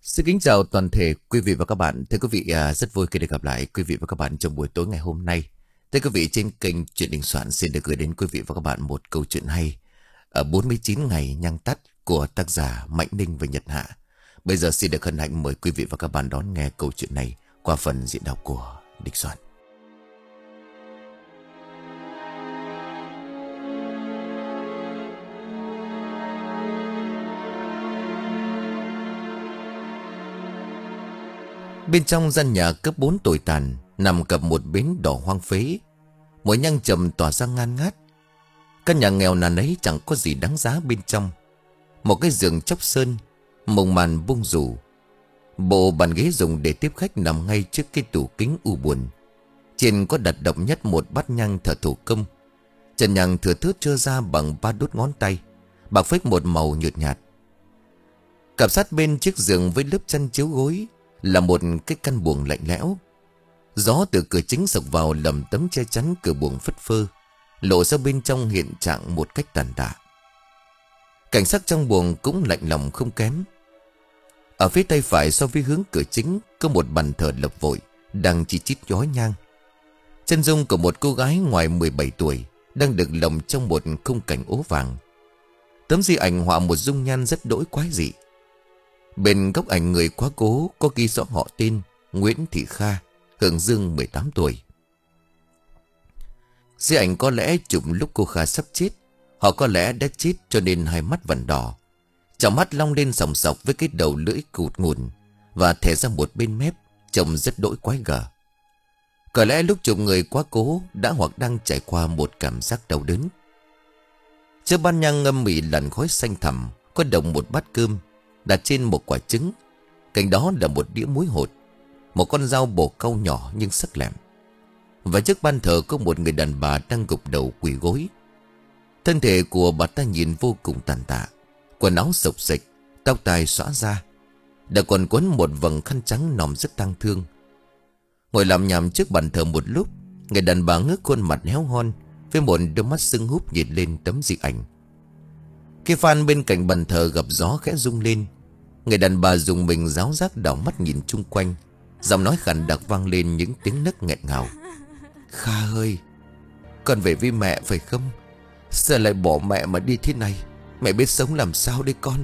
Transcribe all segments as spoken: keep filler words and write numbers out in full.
Xin kính chào toàn thể quý vị và các bạn. Thưa quý vị, à, rất vui khi được gặp lại quý vị và các bạn trong buổi tối ngày hôm nay. Thưa quý vị, trên kênh Chuyện Đình Soạn xin được gửi đến quý vị và các bạn một câu chuyện hay ở bốn mươi chín ngày nhăng tắt của tác giả Mạnh Ninh và Nhật Hạ. Bây giờ xin được hân hạnh mời quý vị và các bạn đón nghe câu chuyện này qua phần diễn đọc của Đình Soạn. Bên trong gian nhà cấp bốn tồi tàn, nằm cạnh một bến đỏ hoang phế, mùi nhang trầm tỏa ra ngan ngát. Căn nhà nghèo nàn ấy chẳng có gì đáng giá bên trong. Một cái giường chóc sơn, mồng màn bung rủ. Bộ bàn ghế dùng để tiếp khách nằm ngay trước cái tủ kính u buồn. Trên có đặt đậm nhất một bát nhang thờ thủ công. Trần nhang thừa thớt trơ ra bằng ba đốt ngón tay, bạc phếch một màu nhợt nhạt. Cặp sát bên chiếc giường với lớp chăn chiếu gối là một cái căn buồng lạnh lẽo. Gió từ cửa chính sộc vào lầm tấm che chắn cửa buồng phất phơ, lộ ra bên trong hiện trạng một cách tàn tạ. Cảnh sắc trong buồng cũng lạnh lòng không kém. Ở phía tay phải so với hướng cửa chính có một bàn thờ lập vội đang chỉ chít nhói nhang. Chân dung của một cô gái ngoài mười bảy tuổi đang được lồng trong một khung cảnh ố vàng. Tấm di ảnh họa một dung nhan rất đỗi quái dị. Bên góc ảnh người quá cố có ghi rõ họ tên Nguyễn Thị Kha, hưởng dương mười tám tuổi. Di ảnh có lẽ chụp lúc cô Kha sắp chết, họ có lẽ đã chết cho nên hai mắt vẫn đỏ. Trong mắt long lên sòng sọc với cái đầu lưỡi cụt ngùn và thè ra một bên mép, trông rất đỗi quái gở. Có lẽ lúc chụp người quá cố đã hoặc đang trải qua một cảm giác đau đớn. Trước ban nhang ngâm mị làn khói xanh thẳm, có đồng một bát cơm đặt trên một quả trứng. Cạnh đó là một đĩa muối hột, một con dao bổ cau nhỏ nhưng sắc lẹm. Và trước ban thờ có một người đàn bà đang gục đầu quỳ gối. Thân thể của bà ta nhìn vô cùng tàn tạ, quần áo xộc xệch, tóc tai xõa ra, đã còn quấn một vầng khăn trắng nòm rất tang thương. Ngồi làm nhằm trước bàn thờ một lúc, người đàn bà ngước khuôn mặt héo hon với một đôi mắt sưng húp nhìn lên tấm di ảnh. Cái phan bên cạnh bàn thờ gặp gió khẽ rung lên. Người đàn bà dùng mình ráo rác đảo mắt nhìn chung quanh, giọng nói khàn đặc vang lên những tiếng nấc nghẹn ngào. Kha ơi, con về với mẹ phải không? Sao lại bỏ mẹ mà đi thế này? Mẹ biết sống làm sao đây con?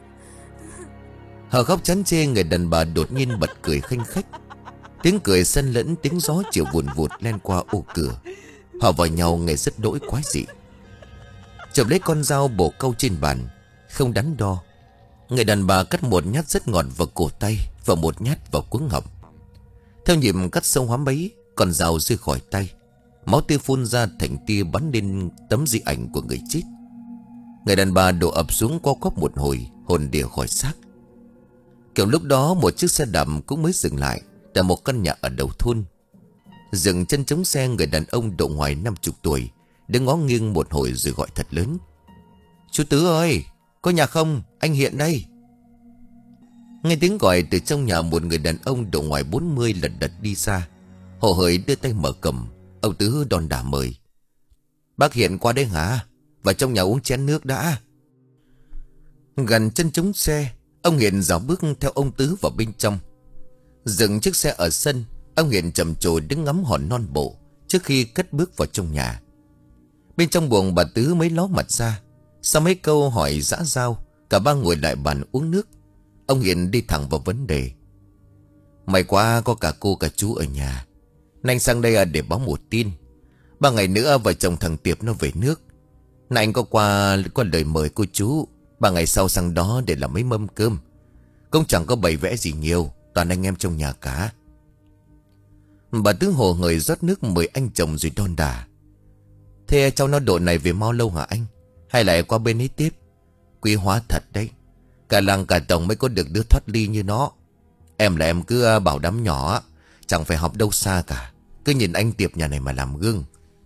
Họ khóc chán chê. Người đàn bà đột nhiên bật cười khanh khách. Tiếng cười xen lẫn tiếng gió chiều vùn vụt len qua ô cửa. Họ vào nhau nghe rất đỗi quái dị. Chộp lấy con dao bổ câu trên bàn, không đắn đo, người đàn bà cắt một nhát rất ngọt vào cổ tay và một nhát vào cuống họng. Theo nhịp cắt sâu hoắm ấy, con dao rơi khỏi tay, máu tươi phun ra thành tia bắn lên tấm di ảnh của người chết. Người đàn bà đổ ập xuống co quắp một hồi, hồn đìa khỏi xác. Kiểu lúc đó một chiếc xe đạp cũng mới dừng lại tại một căn nhà ở đầu thôn. Dừng chân chống xe, người đàn ông độ ngoài năm chục tuổi đứng ngó nghiêng một hồi rồi gọi thật lớn. Chú Tứ ơi, có nhà không? Anh Hiện đây. Nghe tiếng gọi từ trong nhà, một người đàn ông độ ngoài bốn mươi lật đật đi ra, hồ hởi đưa tay mở cầm. Ông Tứ đòn đả mời. Bác Hiện qua đây hả? Vào trong nhà uống chén nước đã. Gần chân chống xe, ông Hiện dạo bước theo ông Tứ vào bên trong. Dừng chiếc xe ở sân, ông Hiện trầm trồ đứng ngắm hòn non bộ trước khi cất bước vào trong nhà. Bên trong buồng bà Tứ mới ló mặt ra. Sau mấy câu hỏi dã dao, cả ba ngồi lại bàn uống nước. Ông Hiện đi thẳng vào vấn đề. May quá có cả cô cả chú ở nhà. Anh sang đây để báo một tin. Ba ngày nữa vợ chồng thằng Tiệp nó về nước. Anh có qua có lời mời cô chú. Ba ngày sau sang đó để làm mấy mâm cơm. Cũng chẳng có bày vẽ gì nhiều, toàn anh em trong nhà cả. Bà Tứ hồ hởi rót nước mời anh chồng rồi đon đả. Thế cháu nó độ này về mau lâu hả anh? Hay lại qua bên ấy tiếp? Quý hóa thật đấy. Cả làng cả tổng mới có được đứa thoát ly như nó. Em là em cứ bảo đám nhỏ, chẳng phải học đâu xa cả. Cứ nhìn anh Tiệp nhà này mà làm gương.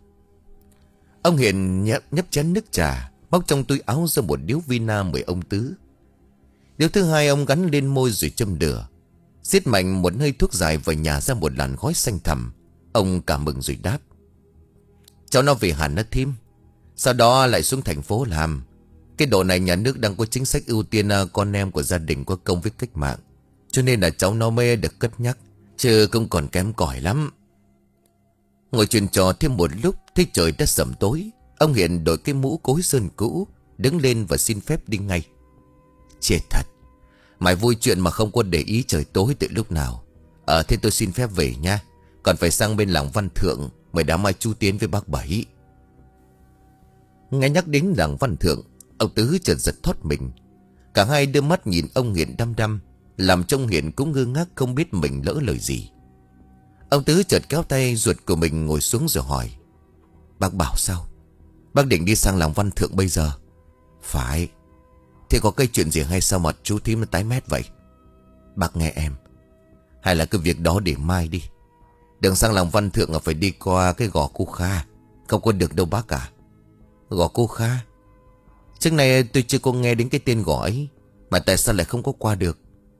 Ông Hiền nhấp, nhấp chén nước trà, móc trong túi áo ra một điếu vina mời ông Tứ. Điếu thứ hai ông gắn lên môi rồi châm lửa. Xiết mạnh một hơi thuốc dài và nhả ra một làn khói xanh thẳm. Ông cảm mừng rồi đáp. Cháu nó về hẳn nó thím. Sau đó lại xuống thành phố làm. Cái độ này nhà nước đang có chính sách ưu tiên con em của gia đình có công với cách mạng. cho nên là cháu nó mới được cất nhắc, chứ cũng còn kém cỏi lắm. Ngồi chuyện trò thêm một lúc, thấy trời đã sẩm tối. Ông Hiền đội cái mũ cối sơn cũ, đứng lên và xin phép đi ngay. Chết thật, mày vui chuyện mà không có để ý trời tối từ lúc nào. Ờ thế tôi xin phép về nha. Còn phải sang bên làng Văn Thượng, mời đám mai chú Tiến với bác Bảy. Nghe nhắc đến làng Văn Thượng, ông Tứ chợt giật thót mình. Cả hai đưa mắt nhìn ông Hiền đăm đăm, làm trông Hiền cũng ngơ ngác không biết mình lỡ lời gì. Ông Tứ chợt kéo tay ruột của mình ngồi xuống rồi hỏi. Bác bảo sao? Bác định đi sang làng Văn Thượng bây giờ? Phải. Thế có cái chuyện gì hay sao mà chú Thím nó tái mét vậy? Bác nghe em, hay là cái việc đó để mai đi. Đường sang làng Văn Thượng là phải đi qua cái gò Cô Kha. Không có được đâu bác cả. Gò Cô Kha? Trước này tôi chưa có nghe đến cái tên gò ấy, mà tại sao lại không có qua được?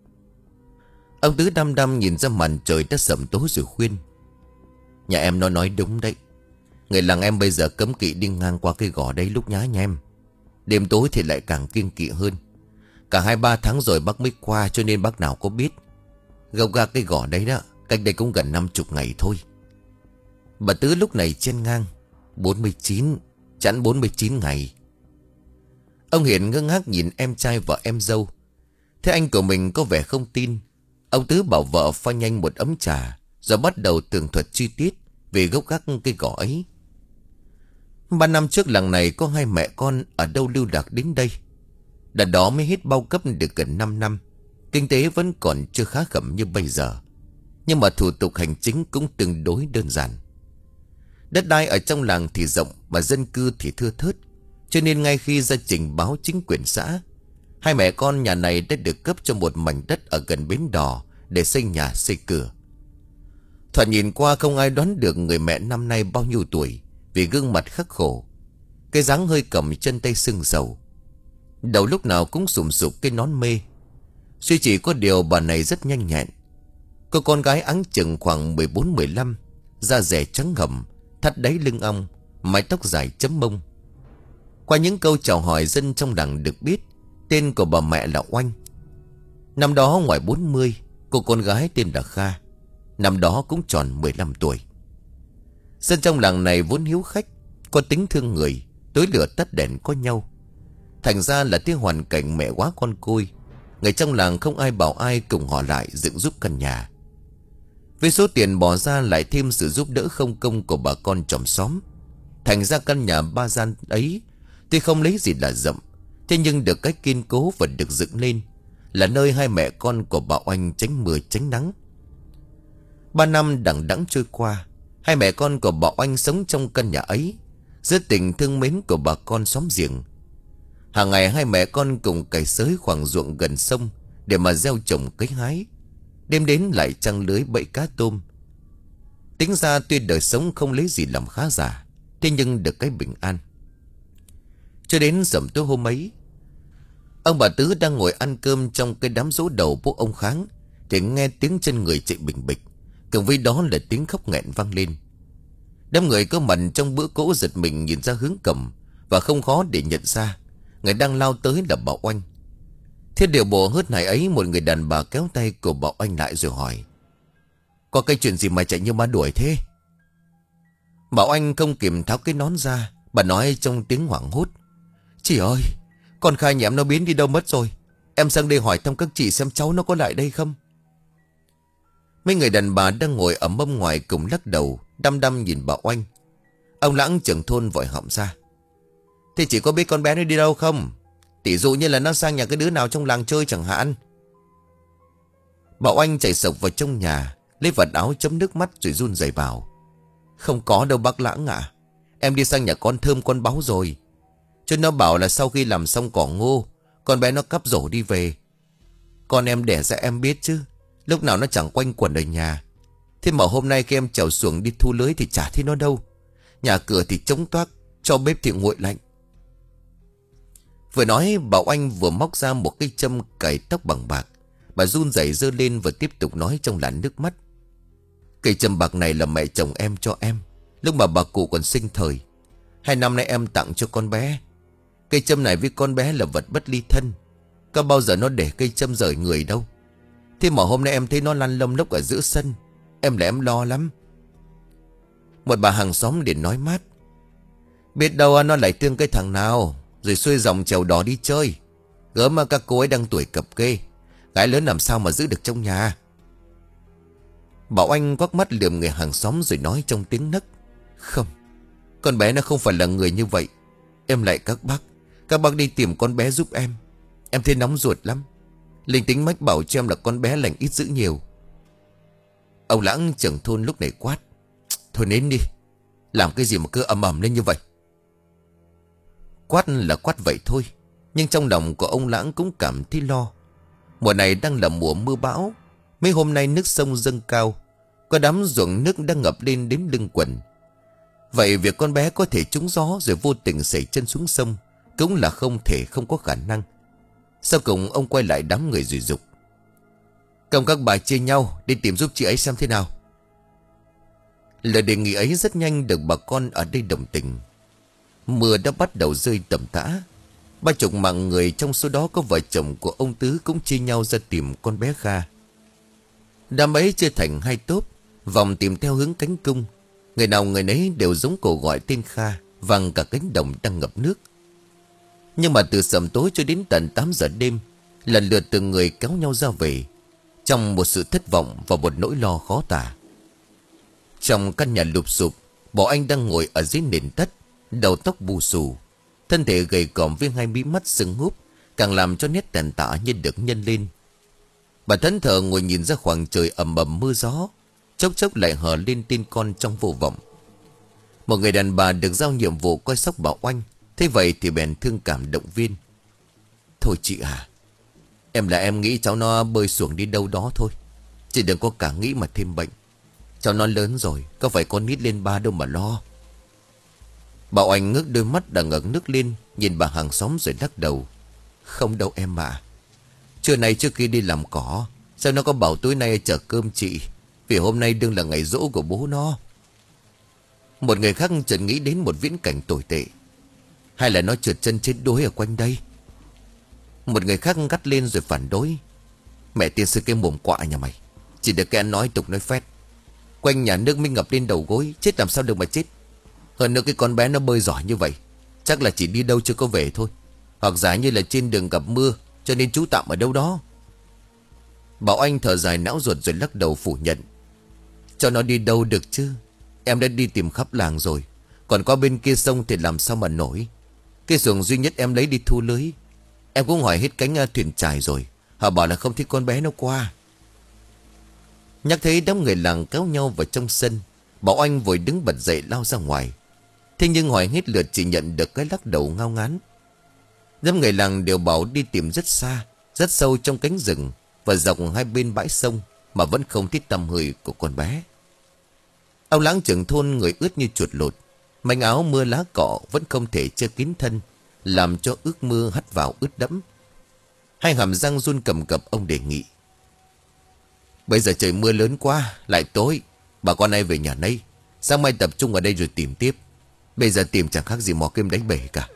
Ông Tứ đăm đăm nhìn ra màn trời đã sẩm tối rồi khuyên. Nhà em nó nói đúng đấy. Người làng em bây giờ cấm kỵ đi ngang qua cái gò đấy lúc nhá nhem. Đêm tối thì lại càng kiêng kỵ hơn. Cả hai ba tháng rồi bác mới qua, cho nên bác nào có biết. Gốc gác cái gò đấy đó, cách đây cũng gần năm chục ngày thôi. Bà Tứ lúc này chen ngang. Bốn mươi chín, chẵn bốn mươi chín ngày. Ông Hiền ngơ ngác nhìn em trai và em dâu. Thế anh của mình có vẻ không tin. Ông Tứ bảo vợ pha nhanh một ấm trà, rồi bắt đầu tường thuật chi tiết về gốc gác cây gò ấy. Ba năm trước làng này có hai mẹ con ở đâu lưu lạc đến đây. Đợt đó mới hết bao cấp được gần năm năm. Kinh tế vẫn còn chưa khá khẩm như bây giờ, nhưng mà thủ tục hành chính cũng tương đối đơn giản. Đất đai ở trong làng thì rộng mà dân cư thì thưa thớt, cho nên ngay khi ra trình báo chính quyền xã, hai mẹ con nhà này đã được cấp cho một mảnh đất ở gần bến đò để xây nhà xây cửa. Thoạt nhìn qua không ai đoán được người mẹ năm nay bao nhiêu tuổi, vì gương mặt khắc khổ, cái dáng hơi cầm chân tay sưng sầu, đầu lúc nào cũng sùm sụp cái nón mê. Suy chỉ có điều bà này rất nhanh nhẹn. Cô con gái áng chừng khoảng mười bốn mười lăm, da dẻ trắng ngầm, thắt đáy lưng ong, mái tóc dài chấm mông. Qua những câu chào hỏi, dân trong làng được biết tên của bà mẹ là Oanh. Năm đó ngoài bốn mươi, cô con gái tên là Kha. Năm đó cũng tròn mười lăm tuổi. Dân trong làng này vốn hiếu khách, có tính thương người, tối lửa tắt đèn có nhau. Thành ra là tiếng hoàn cảnh mẹ quá con côi, người trong làng không ai bảo ai cùng họ lại dựng giúp căn nhà. Với số tiền bỏ ra lại thêm sự giúp đỡ không công của bà con chòm xóm, thành ra căn nhà ba gian ấy tuy không lấy gì là rộng, thế nhưng được cách kiên cố và được dựng lên, là nơi hai mẹ con của bà Oanh tránh mưa tránh nắng. Ba năm đằng đẵng trôi qua, hai mẹ con của bà Oanh sống trong căn nhà ấy, giữa tình thương mến của bà con xóm giềng. Hàng ngày hai mẹ con cùng cày xới khoảng ruộng gần sông để mà gieo trồng cấy hái. Đêm đến lại trăng lưới bẫy cá tôm. Tính ra tuy đời sống không lấy gì làm khá giả, thế nhưng được cái bình an. Cho đến rằm tối hôm ấy, ông bà Tứ đang ngồi ăn cơm trong cái đám giỗ đầu bố ông Kháng, thì nghe tiếng chân người chạy bình bịch, cùng với đó là tiếng khóc nghẹn vang lên. Đám người có mặt trong bữa cỗ giật mình nhìn ra hướng cầm, và không khó để nhận ra người đang lao tới là bà Oanh. Thế điều bộ hớt hải ấy, một người đàn bà kéo tay của bà Oanh lại rồi hỏi: có cái chuyện gì mà chạy như ma đuổi thế? Bà Oanh không kìm tháo cái nón ra, bà nói trong tiếng hoảng hốt: chị ơi, con Khai nhà em nó biến đi đâu mất rồi. Em sang đây hỏi thăm các chị xem cháu nó có lại đây không. Mấy người đàn bà đang ngồi ở mâm ngoài cùng lắc đầu, đăm đăm nhìn bà Oanh. Ông Lãng trưởng thôn vội họng ra: thế chị có biết con bé nó đi đâu không? Tỷ dụ như là nó sang nhà cái đứa nào trong làng chơi chẳng hạn. Bà Oanh chạy sộc vào trong nhà, lấy vật áo chấm nước mắt rồi run rẩy bảo: không có đâu bác Lãng ạ. Em đi sang nhà con Thơm con Báo rồi. Cho nó bảo là sau khi làm xong cỏ ngô, con bé nó cắp rổ đi về. Con em đẻ ra em biết chứ, lúc nào nó chẳng quanh quẩn ở nhà. Thế mà hôm nay khi em trèo xuồng đi thu lưới thì chả thấy nó đâu. Nhà cửa thì trống toác, cho bếp thì nguội lạnh. Vừa nói bà Oanh vừa móc ra một cây châm cài tóc bằng bạc. Bà run rẩy giơ lên và tiếp tục nói trong làn nước mắt: cây châm bạc này là mẹ chồng em cho em lúc mà bà cụ còn sinh thời. Hai năm nay em tặng cho con bé. Cây châm này với con bé là vật bất ly thân, có bao giờ nó để cây châm rời người đâu. Thế mà hôm nay em thấy nó lăn lông lốc ở giữa sân. Em là em lo lắm. Một bà hàng xóm để nói mát. Biết đâu nó lại thương cái thằng nào, rồi xuôi dòng chèo đò đi chơi. Gớm mà các cô ấy đang tuổi cập kê, gái lớn làm sao mà giữ được trong nhà. Bảo Anh quắc mắt lườm người hàng xóm rồi nói trong tiếng nấc. Không, con bé nó không phải là người như vậy. Em lại các bác, các bác đi tìm con bé giúp em. Em thấy nóng ruột lắm. Linh tính mách bảo cho em là con bé lành ít dữ nhiều. Ông Lãng trưởng thôn lúc này quát. Thôi nín đi, làm cái gì mà cứ ầm ầm lên như vậy. Quát là quát vậy thôi, nhưng trong lòng của ông Lãng cũng cảm thấy lo. Mùa này đang là mùa mưa bão. Mấy hôm nay nước sông dâng cao, có đám ruộng nước đang ngập lên đến lưng quần. Vậy việc con bé có thể trúng gió rồi vô tình xảy chân xuống sông cũng là không thể không có khả năng. Sau cùng ông quay lại đám người rồi dục. Công các bà chia nhau đi tìm giúp chị ấy xem thế nào. Lời đề nghị ấy rất nhanh được bà con ở đây đồng tình. Mưa đã bắt đầu rơi tầm tã. Ba chục mạng người trong số đó có vợ chồng của ông Tứ cũng chia nhau ra tìm con bé Kha. Đám ấy chia thành hai tốp, vòng tìm theo hướng cánh cung. Người nào người nấy đều giống cổ gọi tên Kha, văng cả cánh đồng đang ngập nước. Nhưng mà từ sầm tối cho đến tận tám giờ đêm, lần lượt từng người kéo nhau ra về, trong một sự thất vọng và một nỗi lo khó tả. Trong căn nhà lụp sụp, Bảo Anh đang ngồi ở dưới nền đất, đầu tóc bù xù, thân thể gầy còm với hai mí mắt sưng húp, càng làm cho nét tàn tạ như được nhân lên. Bà thẫn thờ ngồi nhìn ra khoảng trời ầm ầm mưa gió, chốc chốc lại hờ lên tin con trong vô vọng. Một người đàn bà được giao nhiệm vụ coi sóc Bảo Anh, thế vậy thì bèn thương cảm động viên. Thôi chị à, em là em nghĩ cháu nó bơi xuồng đi đâu đó thôi, chị đừng có cả nghĩ mà thêm bệnh. Cháu nó lớn rồi, có phải con nít lên ba đâu mà lo. Bảo Anh ngước đôi mắt đã ngẩng nước lên, nhìn bà hàng xóm rồi lắc đầu. Không đâu em ạ. Trưa nay trước khi đi làm cỏ, sao nó có bảo tối nay chở cơm chị, vì hôm nay đương là ngày giỗ của bố nó. Một người khác chợt nghĩ đến một viễn cảnh tồi tệ. Hay là nó trượt chân chết đuối ở quanh đây. Một người khác gắt lên rồi phản đối. Mẹ tiên sư cái mồm quạ nhà mày, chỉ được cái ăn nói tục nói phét. Quanh nhà nước mới ngập lên đầu gối, chết làm sao được mà chết. Hơn nữa cái con bé nó bơi giỏi như vậy, chắc là chỉ đi đâu chưa có về thôi, hoặc giả như là trên đường gặp mưa cho nên trú tạm ở đâu đó. Bảo Anh thở dài não ruột rồi lắc đầu phủ nhận. Cho nó đi đâu được chứ, em đã đi tìm khắp làng rồi, còn qua bên kia sông thì làm sao mà nổi. Cái xuồng duy nhất em lấy đi thu lưới, em cũng hỏi hết cánh thuyền chài rồi, họ bảo là không thấy con bé nó qua. Nhắc thấy đám người làng kéo nhau vào trong sân, Bảo Anh vội đứng bật dậy lao ra ngoài. Thế nhưng hỏi hết lượt chỉ nhận được cái lắc đầu ngao ngán. Đám người làng đều bảo đi tìm rất xa, rất sâu trong cánh rừng và dọc hai bên bãi sông mà vẫn không thấy tăm hơi của con bé. Ông Lãng trưởng thôn người ướt như chuột lột, manh áo mưa lá cỏ vẫn không thể che kín thân, làm cho ướt mưa hắt vào ướt đẫm. Hai hàm răng run cầm cập, ông đề nghị. Bây giờ trời mưa lớn quá, lại tối, bà con ai về nhà nấy, sáng mai tập trung ở đây rồi tìm tiếp. Bây giờ tìm chẳng khác gì mò kim đánh bể cả.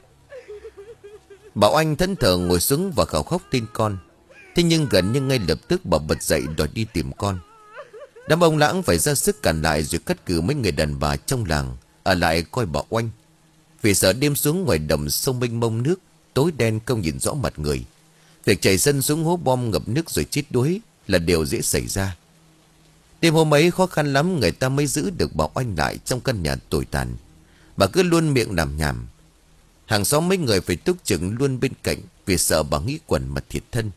Bảo Anh thẫn thờ ngồi xuống và khóc khóc tin con. Thế nhưng gần như ngay lập tức bà bật dậy đòi đi tìm con. Đám ông Lãng phải ra sức cản lại rồi cắt cử mấy người đàn bà trong làng ở lại coi Bảo Anh, vì sợ đêm xuống ngoài đồng sông mênh mông nước tối đen không nhìn rõ mặt người. Việc chảy sân xuống hố bom ngập nước rồi chết đuối là điều dễ xảy ra. Đêm hôm ấy khó khăn lắm người ta mới giữ được Bảo Anh lại trong căn nhà tồi tàn. Bà cứ luôn miệng làm nhảm. Hàng xóm mấy người phải túc trực luôn bên cạnh, vì sợ bà nghĩ quần mà thiệt thân.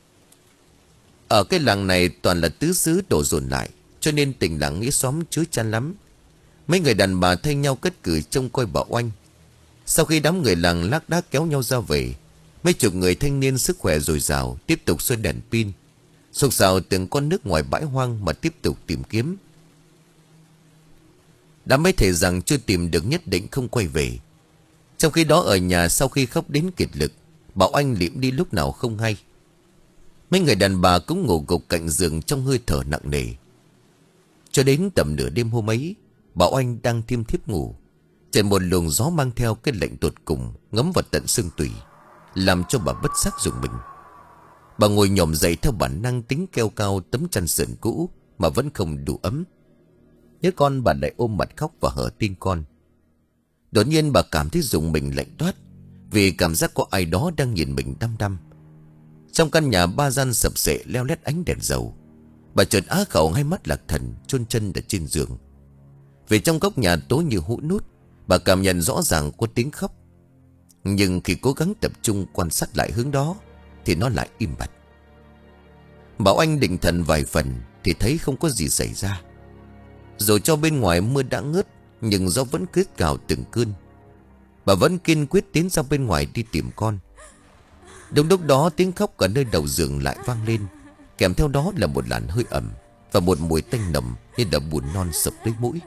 Ở cái làng này toàn là tứ xứ đổ dồn lại, cho nên tình làng nghĩa xóm chứa chan lắm. Mấy người đàn bà thay nhau cất cử trông coi Bảo Anh. Sau khi đám người làng lác đác kéo nhau ra về, mấy chục người thanh niên sức khỏe dồi dào tiếp tục xoay đèn pin, sục sạo từng con nước ngoài bãi hoang mà tiếp tục tìm kiếm. Đã mấy thề rằng chưa tìm được nhất định không quay về. Trong khi đó ở nhà sau khi khóc đến kiệt lực, Bảo Anh liệm đi lúc nào không hay. Mấy người đàn bà cũng ngủ gục cạnh giường trong hơi thở nặng nề. Cho đến tầm nửa đêm hôm ấy, Bảo Anh đang thiêm thiếp ngủ, chợt một luồng gió mang theo cái lạnh tột cùng ngấm vào tận xương tủy, làm cho bà bất giác rùng mình. Bà ngồi nhổm dậy theo bản năng, tính kêu cao tấm chăn sườn cũ mà vẫn không đủ ấm. Nhớ con, bà lại ôm mặt khóc và hở tin con. Đột nhiên bà cảm thấy rùng mình lạnh toát, vì cảm giác có ai đó đang nhìn mình đăm đăm. Trong căn nhà ba gian sập sệ leo lét ánh đèn dầu, bà chợt á khẩu, hai mắt lạc thần, chôn chân ở trên giường. Vì trong góc nhà tối như hũ nút, bà cảm nhận rõ ràng có tiếng khóc. Nhưng khi cố gắng tập trung quan sát lại hướng đó thì nó lại im bặt. Bảo Anh định thần vài phần thì thấy không có gì xảy ra. Rồi cho bên ngoài mưa đã ngớt, nhưng gió vẫn cứ cào từng cơn. Bà vẫn kiên quyết tiến ra bên ngoài đi tìm con. Đúng lúc đó tiếng khóc ở nơi đầu giường lại vang lên, kèm theo đó là một làn hơi ẩm và một mùi tanh nồng như là bùn non sập tới mũi.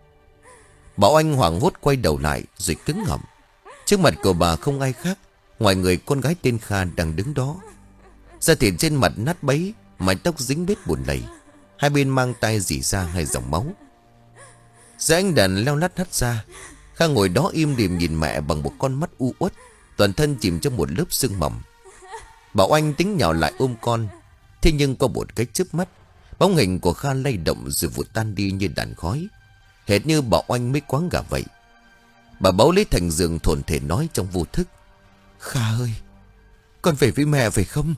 Bảo Anh hoảng hốt quay đầu lại rồi cứng họng. Trước mặt của bà không ai khác ngoài người con gái tên Kha đang đứng đó. Da thịt trên mặt nát bấy, mái tóc dính vết bùn lầy, hai bên mang tay rỉ ra hai dòng máu. Dưới ánh đèn leo lắt hắt ra, Kha ngồi đó im lìm nhìn mẹ bằng một con mắt u uất, toàn thân chìm trong một lớp sương mỏng. Bảo Anh tính nhào lại ôm con, thế nhưng có một cái chớp mắt, bóng hình của Kha lay động rồi vụt tan đi như đàn khói, hệt như Bảo Anh mới quáng gà vậy. Bà bấu lấy thành giường thổn thể nói trong vô thức: Kha ơi, con về với mẹ phải không?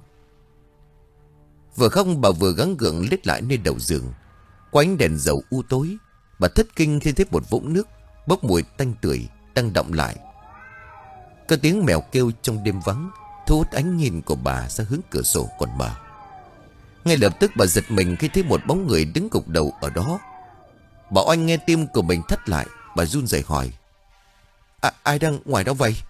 Vừa khóc bà vừa gắng gượng lết lại nơi đầu giường. Qua ánh đèn dầu u tối, bà thất kinh khi thấy một vũng nước bốc mùi tanh tưởi đang đọng lại. Có tiếng mèo kêu trong đêm vắng thu hút ánh nhìn của bà ra hướng cửa sổ còn mở. Ngay lập tức bà giật mình khi thấy một bóng người đứng gục đầu ở đó. Bảo Anh nghe tim của mình thắt lại, bà run rẩy hỏi: à, ai đang ngoài đó vậy?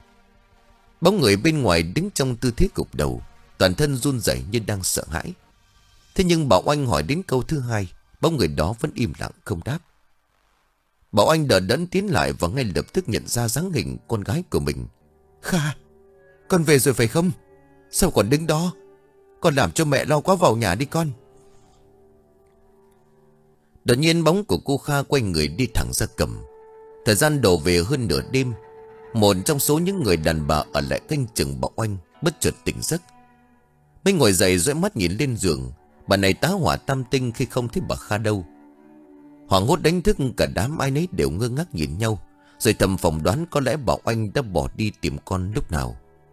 Bóng người bên ngoài đứng trong tư thế gục đầu, toàn thân run rẩy như đang sợ hãi. Thế nhưng Bảo Anh hỏi đến câu thứ hai, bóng người đó vẫn im lặng không đáp. Bảo Anh đờ đẫn tiến lại và ngay lập tức nhận ra dáng hình con gái của mình. Kha, con về rồi phải không? Sao còn đứng đó? Con làm cho mẹ lo quá, vào nhà đi con. Đột nhiên bóng của cô Kha quay người đi thẳng ra cầm. Thời gian đổ về hơn nửa đêm. Một trong số những người đàn bà ở lại canh chừng Bảo Anh bất chợt tỉnh giấc. Mới ngồi dậy dõi mắt nhìn lên giường. Bà này tá hỏa tam tinh khi không thấy bà Kha đâu. Hoảng hốt đánh thức cả đám, ai nấy đều ngơ ngác nhìn nhau, rồi thầm phỏng đoán có lẽ Bảo Anh đã bỏ đi tìm con lúc nào.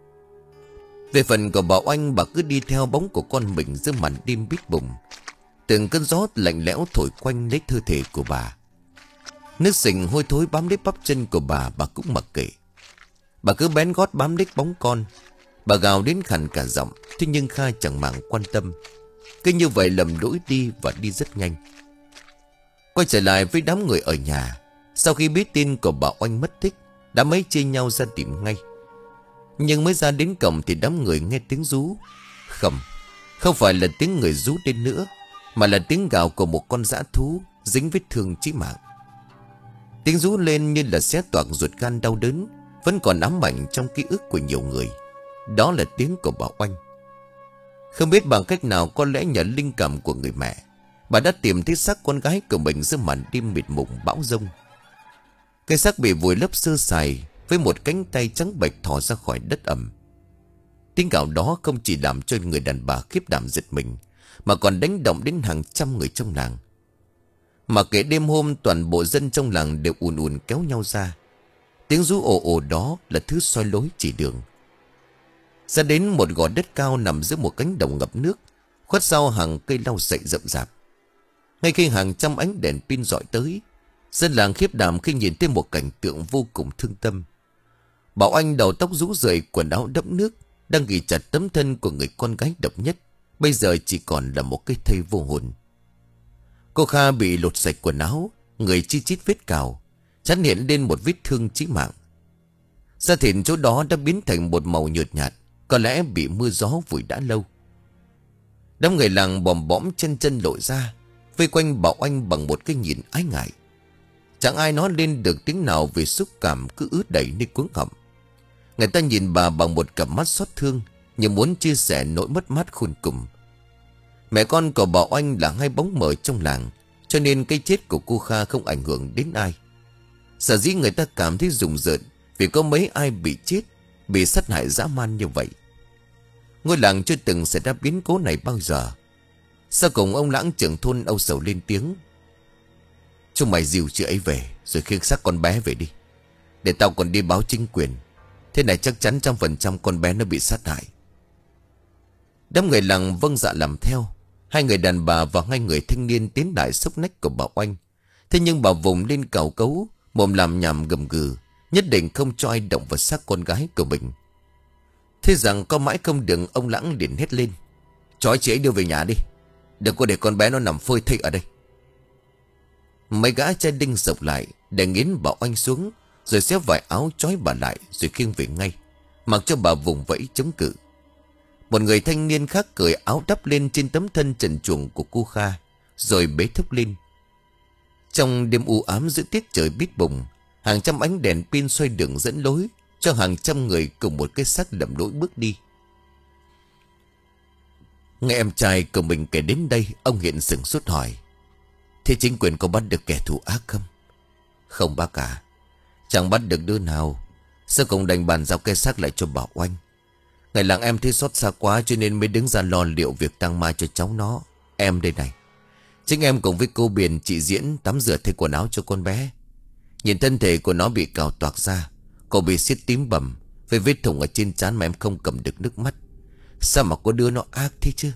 Về phần của Bảo Anh, bà cứ đi theo bóng của con mình giữa màn đêm bít bùng. Từng cơn gió lạnh lẽo thổi quanh lấy cơ thể của bà. Nước sình hôi thối bám lấy bắp chân của bà, bà cũng mặc kệ. Bà cứ bén gót bám lấy bóng con. Bà gào đến khàn cả giọng, thế nhưng Kha chẳng màng quan tâm. Cứ như vậy lầm lũi đi và đi rất nhanh. Quay trở lại với đám người ở nhà. Sau khi biết tin của Bảo Anh mất tích, đám ấy chia nhau ra tìm ngay. Nhưng mới ra đến cổng thì đám người nghe tiếng rú. Không, không phải là tiếng người rú đến nữa, mà là tiếng gào của một con dã thú dính vết thương chí mạng. Tiếng rú lên như là xé toạc ruột gan đau đớn, vẫn còn ám ảnh trong ký ức của nhiều người. Đó là tiếng của Bảo Anh. Không biết bằng cách nào, có lẽ nhờ linh cảm của người mẹ, bà đã tìm thấy xác con gái của mình giữa màn đêm mịt mùng bão giông. Cái xác bị vùi lấp sơ sài, với một cánh tay trắng bệch thò ra khỏi đất ẩm. Tiếng gào đó không chỉ làm cho người đàn bà khiếp đảm giật mình, mà còn đánh động đến hàng trăm người trong làng. Mà kể đêm hôm, toàn bộ dân trong làng đều ùn ùn kéo nhau ra. Tiếng rú ồ ồ đó là thứ soi lối chỉ đường. Ra đến một gò đất cao nằm giữa một cánh đồng ngập nước, khuất sau hàng cây lau sậy rậm rạp. Ngay khi hàng trăm ánh đèn pin rọi tới, dân làng khiếp đảm khi nhìn thấy một cảnh tượng vô cùng thương tâm. Bảo Anh đầu tóc rũ rượi, quần áo đẫm nước, đang ghi chặt tấm thân của người con gái độc nhất, bây giờ chỉ còn là một cái thây vô hồn. Cô Kha bị lột sạch quần áo, người chi chít vết cào, chắn hiện lên một vết thương chí mạng. Da thịt chỗ đó đã biến thành một màu nhợt nhạt, có lẽ bị mưa gió vùi đã lâu. Đám người làng bòm bõm chân chân lội ra, vây quanh Bảo Anh bằng một cái nhìn ái ngại. Chẳng ai nói lên được tiếng nào vì xúc cảm cứ ứ đầy nơi cuống họng. Người ta nhìn bà bằng một cặp mắt xót thương, như muốn chia sẻ nỗi mất mát khôn cùng. Mẹ con của Bảo Anh là hai bóng mờ trong làng, cho nên cái chết của cô Kha không ảnh hưởng đến ai. Sở dĩ người ta cảm thấy rùng rợn vì có mấy ai bị chết, bị sát hại dã man như vậy. Ngôi làng chưa từng xảy ra biến cố này bao giờ. Sau cùng ông Lãng trưởng thôn âu sầu lên tiếng: chúng mày dìu chị ấy về, rồi khiêng xác con bé về đi, để tao còn đi báo chính quyền. Thế này chắc chắn trăm phần trăm con bé nó bị sát hại. Đám người làng vâng dạ làm theo. Hai người đàn bà và hai người thanh niên tiến lại xốc nách của bà Oanh. Thế nhưng bà vùng lên cào cấu, mồm làm nhảm gầm gừ, nhất định không cho ai động vào xác con gái của mình. Thế rằng có mãi không được, ông Lãng liền hét lên: trói chị ấy đưa về nhà đi, đừng có để con bé nó nằm phơi thây ở đây. Mấy gã trai đinh sộc lại để nghiến bà Oanh xuống, rồi xé vải áo trói bà lại, rồi khiêng về ngay, mặc cho bà vùng vẫy chống cự. Một người thanh niên khác cởi áo đắp lên trên tấm thân trần truồng của cô Kha, rồi bế thốc lên. Trong đêm u ám giữa tiết trời bít bùng, hàng trăm ánh đèn pin xoay đường dẫn lối cho hàng trăm người cùng một cái xác lầm lỗi bước đi. Nghe em trai của mình kể đến đây, ông Hiện sửng sốt hỏi: thế chính quyền có bắt được kẻ thù ác không? Không bác cả, chẳng bắt được đứa nào. Sao cùng đành bàn giao cái xác lại cho bà Oanh. Ngày làng em thấy xót xa quá, cho nên mới đứng ra lo liệu việc tang ma cho cháu nó. Em đây này, chính em cùng với cô Biển, chị Diễn tắm rửa thay quần áo cho con bé. Nhìn thân thể của nó bị cào toạc ra, cổ bị xiết tím bầm, với vết thủng ở trên trán mà em không cầm được nước mắt. Sao mà có đứa nó ác thế chứ?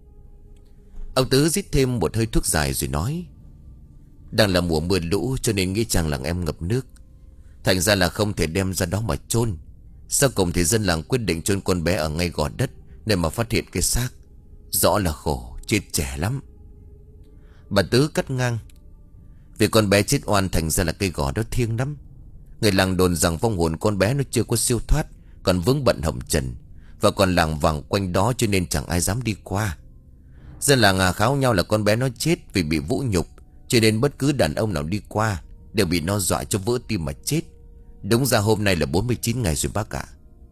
Ông Tứ rít thêm một hơi thuốc dài rồi nói: đang là mùa mưa lũ, cho nên nghĩ chàng làng em ngập nước, thành ra là không thể đem ra đó mà chôn. Sau cùng thì dân làng quyết định chôn con bé ở ngay gò đất, để mà phát hiện cái xác. Rõ là khổ, chết trẻ lắm. Bà Tứ cắt ngang: vì con bé chết oan, thành ra là cây gò đó thiêng lắm. Người làng đồn rằng vong hồn con bé nó chưa có siêu thoát, còn vướng bận hồng trần, và còn làng vàng quanh đó, cho nên chẳng ai dám đi qua. Dân làng à kháo nhau là con bé nó chết vì bị vũ nhục, cho nên bất cứ đàn ông nào đi qua đều bị nó dọa cho vỡ tim mà chết. Đúng ra hôm nay là bốn mươi chín ngày rồi bác ạ.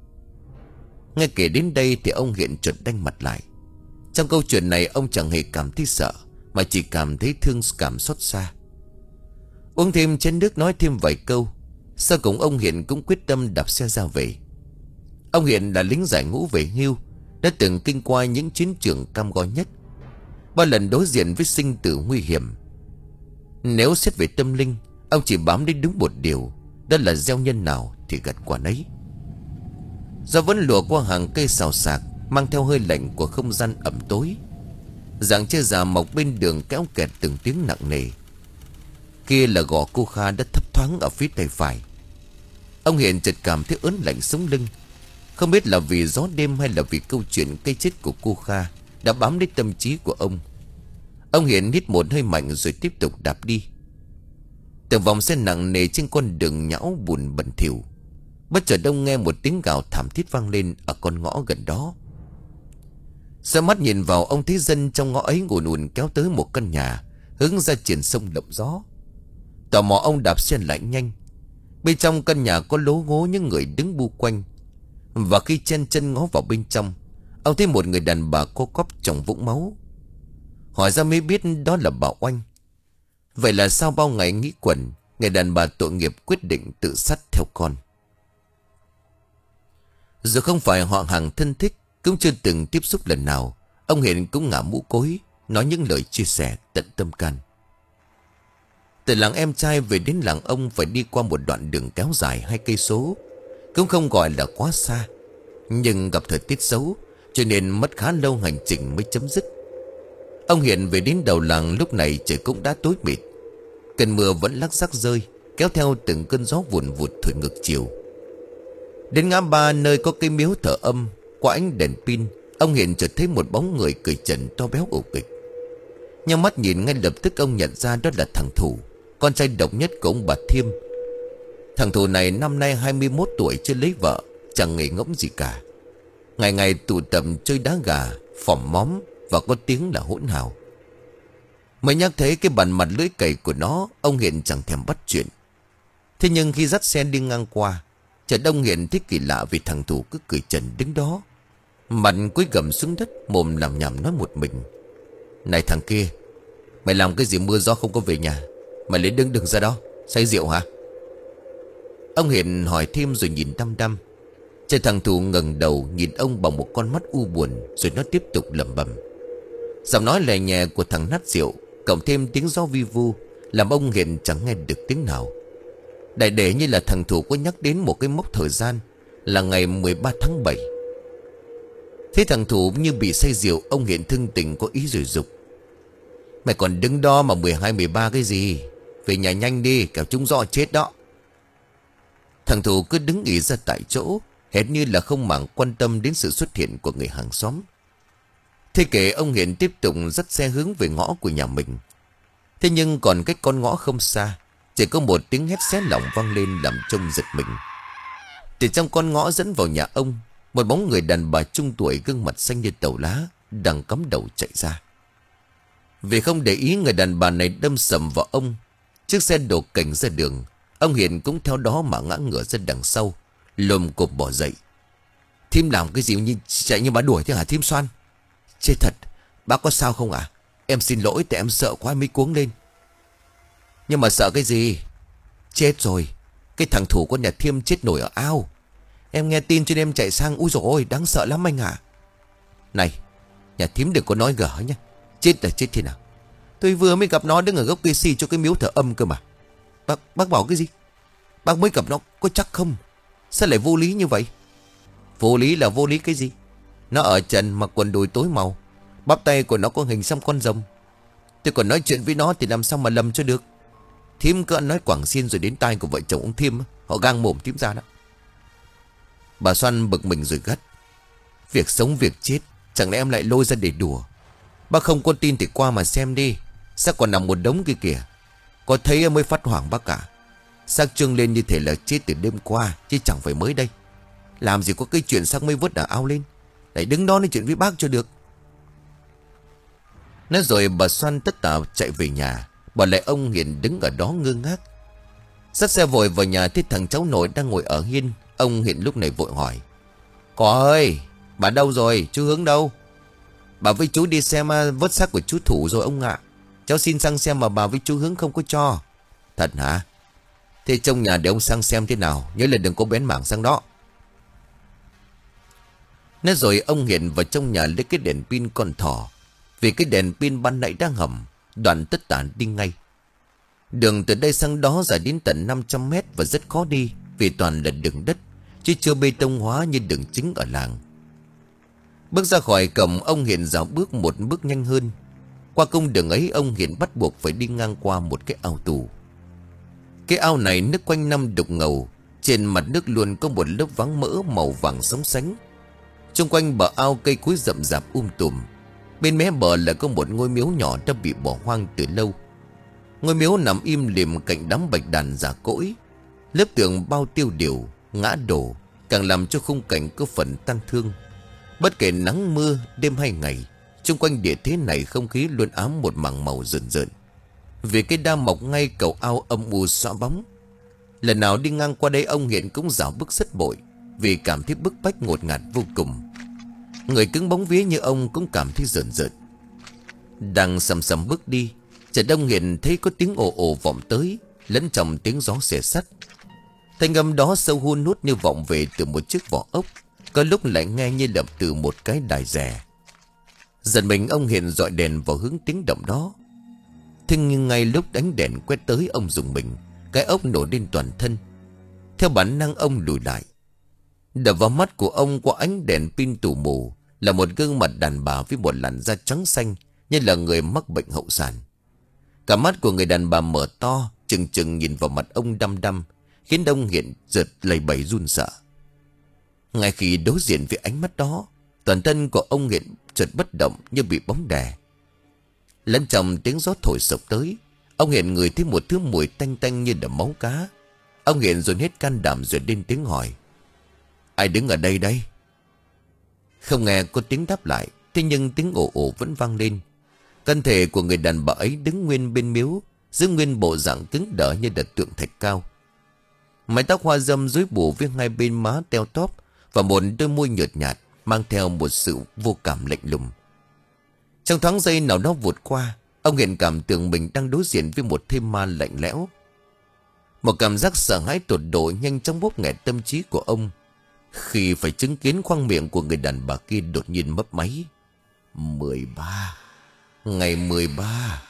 Nghe kể đến đây thì ông Hiện chợt đanh mặt lại. Trong câu chuyện này ông chẳng hề cảm thấy sợ, mà chỉ cảm thấy thương cảm xót xa. Uống thêm chén nước, nói thêm vài câu, sau cùng ông Hiện cũng quyết tâm đạp xe ra về. Ông Hiện là lính giải ngũ về hưu, đã từng kinh qua những chiến trường cam go nhất, bao lần đối diện với sinh tử nguy hiểm. Nếu xét về tâm linh, ông chỉ bám đến đúng một điều, đó là gieo nhân nào thì gặt quả nấy. Do vẫn lùa qua hàng cây xào xạc, mang theo hơi lạnh của không gian ẩm tối, dạng chơi già mọc bên đường kéo kẹt từng tiếng nặng nề. Kia là gò cô Kha đã thấp thoáng ở phía tay phải. Ông Hiện chợt cảm thấy ớn lạnh sống lưng, không biết là vì gió đêm hay là vì câu chuyện cây chết của cô Kha đã bám đến tâm trí của ông. Ông Hiện hít một hơi mạnh rồi tiếp tục đạp đi. Từng vòng xe nặng nề trên con đường nhão bùn bẩn thỉu, bất chợt ông nghe một tiếng gào thảm thiết vang lên ở con ngõ gần đó. Sau mắt nhìn vào, ông thấy dân trong ngõ ấy ùn ùn kéo tới một căn nhà hướng ra triển sông động gió. Tò mò ông đạp xe lại nhanh. Bên trong căn nhà có lố ngố những người đứng bu quanh, và khi chen chân ngó vào bên trong, ông thấy một người đàn bà co quắp trong vũng máu. Hỏi ra mới biết đó là bà Oanh. Vậy là sau bao ngày nghĩ quẩn, người đàn bà tội nghiệp quyết định tự sát theo con. Dù không phải họ hàng thân thích, cũng chưa từng tiếp xúc lần nào, ông Hiện cũng ngả mũ cối, nói những lời chia sẻ tận tâm can. Từ làng em trai về đến làng ông phải đi qua một đoạn đường kéo dài hai cây số, cũng không gọi là quá xa, nhưng gặp thời tiết xấu cho nên mất khá lâu hành trình mới chấm dứt. Ông Hiện về đến đầu làng lúc này trời cũng đã tối mịt, cơn mưa vẫn lắc rắc rơi, kéo theo từng cơn gió vùn vụt thổi ngược chiều. Đến ngã ba nơi có cây miếu thờ âm, qua ánh đèn pin, ông Hiện chợt thấy một bóng người cởi trần to béo ổ kịch. Nhưng mắt nhìn ngay lập tức ông nhận ra đó là thằng Thủ, con trai độc nhất của ông bà Thiêm. Thằng Thủ này năm nay hai mươi mốt tuổi, chưa lấy vợ, chẳng nghề ngỗng gì cả. Ngày ngày tụ tập chơi đá gà, phỏm móm, và có tiếng là hỗn hào. Mới nhắc thấy cái bàn mặt lưỡi cày của nó, ông Hiện chẳng thèm bắt chuyện. Thế nhưng khi dắt xe đi ngang qua, chợt ông Hiện thấy kỳ lạ vì thằng Thủ cứ cười trần đứng đó, mặt cúi gằm xuống đất, mồm làm nhảm nói một mình: "Này thằng kia, mày làm cái gì mưa gió không có về nhà? Mày lấy đứng đừng ra đó, say rượu hả?" Ông Hiện hỏi thêm rồi nhìn đăm đăm. Cha thằng Thủ ngẩng đầu nhìn ông bằng một con mắt u buồn, rồi nó tiếp tục lẩm bẩm. Giọng nói lè nhẹ của thằng nát rượu cộng thêm tiếng gió vi vu làm ông Hiền chẳng nghe được tiếng nào. Đại để như là thằng Thủ có nhắc đến một cái mốc thời gian là ngày mười ba tháng bảy. Thế thằng Thủ như bị say rượu, ông Hiền thưng tình có ý rồi dục: Mày còn đứng đó mà mười hai mười ba cái gì? Về nhà nhanh đi, kẻo chúng dọ chết đó. Thằng Thủ cứ đứng ì ra tại chỗ, hệt như là không màng quan tâm đến sự xuất hiện của người hàng xóm. Thế kể ông Hiền tiếp tục dắt xe hướng về ngõ của nhà mình. Thế nhưng còn cách con ngõ không xa, chỉ có một tiếng hét xé lòng vang lên làm trông giật mình. Từ trong con ngõ dẫn vào nhà ông, một bóng người đàn bà trung tuổi gương mặt xanh như tàu lá đang cắm đầu chạy ra. Vì không để ý người đàn bà này đâm sầm vào ông, chiếc xe đổ cảnh ra đường. Ông Hiền cũng theo đó mà ngã ngửa ra đằng sau, lồm cộp bỏ dậy. Thím làm cái gì như chạy như bà đuổi thế hả thím Xoan? Chết thật, bác có sao không ạ? Em xin lỗi tại em sợ quá mới cuống lên. Nhưng mà sợ cái gì? Chết rồi, cái thằng Thủ con nhà Thiêm chết nổi ở ao. Em nghe tin cho nên em chạy sang. Úi dồi ôi, đáng sợ lắm anh ạ. Này, nhà thím đừng có nói gở nhá. Chết là chết thế nào? Tôi vừa mới gặp nó đứng ở gốc cây si cho cái miếu thờ âm cơ mà. Bác, bác bảo cái gì? Bác mới gặp nó có chắc không? Sao lại vô lý như vậy? Vô lý là vô lý cái gì? Nó ở trần mặc quần đùi tối màu, bắp tay của nó có hình xăm con rồng. Tôi còn nói chuyện với nó thì làm sao mà lầm cho được. Thím cứ ăn nói quảng xiên rồi đến tai của vợ chồng ông Thiêm, họ gang mồm thím ra đó. Bà Xoan bực mình rồi gắt: Việc sống việc chết, chẳng lẽ em lại lôi ra để đùa? Bác không có tin thì qua mà xem đi. Xác còn nằm một đống kia kìa. Có thấy em mới phát hoảng bác cả. Xác trương lên như thể là chết từ đêm qua, chứ chẳng phải mới đây. Làm gì có cái chuyện xác mới vớt ở ao lên. Lại đứng đó nói chuyện với bác cho được. Nói rồi bà Xoan tất tả chạy về nhà, bỏ lại ông Hiền đứng ở đó ngơ ngác. Dắt xe vội vào nhà thấy thằng cháu nội đang ngồi ở hiên. Ông Hiền lúc này vội hỏi: Có ơi, bà đâu rồi, chú Hướng đâu? Bà với chú đi xem vớt xác của chú Thủ rồi ông ạ. Cháu xin sang xem mà bà với chú Hướng không có cho. Thật hả? Thế trong nhà để ông sang xem thế nào, nhớ là đừng có bén mảng sang đó. Nói rồi ông Hiền vào trong nhà lấy cái đèn pin con thỏ. Vì cái đèn pin ban nãy đang hầm, Đoàn tất tả đi ngay. Đường từ đây sang đó dài đến tận năm trăm mét và rất khó đi, vì toàn là đường đất, chứ chưa bê tông hóa như đường chính ở làng. Bước ra khỏi cổng, ông Hiền dạo bước một bước nhanh hơn. Qua cung đường ấy, ông Hiền bắt buộc phải đi ngang qua một cái ao tù. Cái ao này nước quanh năm đục ngầu, trên mặt nước luôn có một lớp váng mỡ màu vàng sóng sánh. Xung quanh bờ ao cây cối rậm rạp um tùm. Bên mé bờ là có một ngôi miếu nhỏ đã bị bỏ hoang từ lâu. Ngôi miếu nằm im lìm cạnh đám bạch đàn già cỗi. Lớp tường bao tiêu điều, ngã đổ, càng làm cho khung cảnh có phần tang thương. Bất kể nắng mưa, đêm hay ngày, xung quanh địa thế này không khí luôn ám một mảng màu rợn rợn. Vì cái đa mọc ngay cầu ao âm u xõa bóng. Lần nào đi ngang qua đây ông Hiền cũng dạo bước rất bội, vì cảm thấy bức bách ngột ngạt vô cùng. Người cứng bóng vía như ông cũng cảm thấy rợn rợn. Đang sầm sầm bước đi, chợt ông Hiền thấy có tiếng ồ ồ vọng tới, lẫn trong tiếng gió xẻ sắt. Thanh âm đó sâu hun hút như vọng về từ một chiếc vỏ ốc, có lúc lại nghe như đập từ một cái đài rè. Dần mình ông Hiền dọi đèn vào hướng tiếng động đó. Thế nhưng ngay lúc ánh đèn quét tới, ông rùng mình, cái ốc nổ lên toàn thân. Theo bản năng ông lùi lại. Đập vào mắt của ông qua ánh đèn pin tù mù là một gương mặt đàn bà với một làn da trắng xanh, như là người mắc bệnh hậu sản. Cả mắt của người đàn bà mở to, chừng chừng nhìn vào mặt ông đăm đăm, khiến ông Hiền giật lầy bầy run sợ. Ngay khi đối diện với ánh mắt đó, toàn thân của ông Hiền chợt bất động như bị bóng đè. Lẫn trong tiếng gió thổi sộc tới, ông Hiền ngửi thấy một thứ mùi tanh tanh như là máu cá. Ông Hiền dồn hết can đảm rồi lên tiếng hỏi: Ai đứng ở đây đây? Không nghe có tiếng đáp lại, thế nhưng tiếng ồ ồ vẫn vang lên. Thân thể của người đàn bà ấy đứng nguyên bên miếu, giữ nguyên bộ dạng cứng đờ như đợt tượng thạch cao. Mái tóc hoa râm rối bù với hai bên má teo tóp và một đôi môi nhợt nhạt, mang theo một sự vô cảm lạnh lùng. Trong thoáng giây nào đó vụt qua, ông Hiền cảm tưởng mình đang đối diện với một thây ma lạnh lẽo. Một cảm giác sợ hãi tột độ nhanh chóng bóp nghẹt tâm trí của ông. khi phải chứng kiến khoang miệng của người đàn bà kia đột nhiên mấp máy. Mười ba. Ngày mười ba.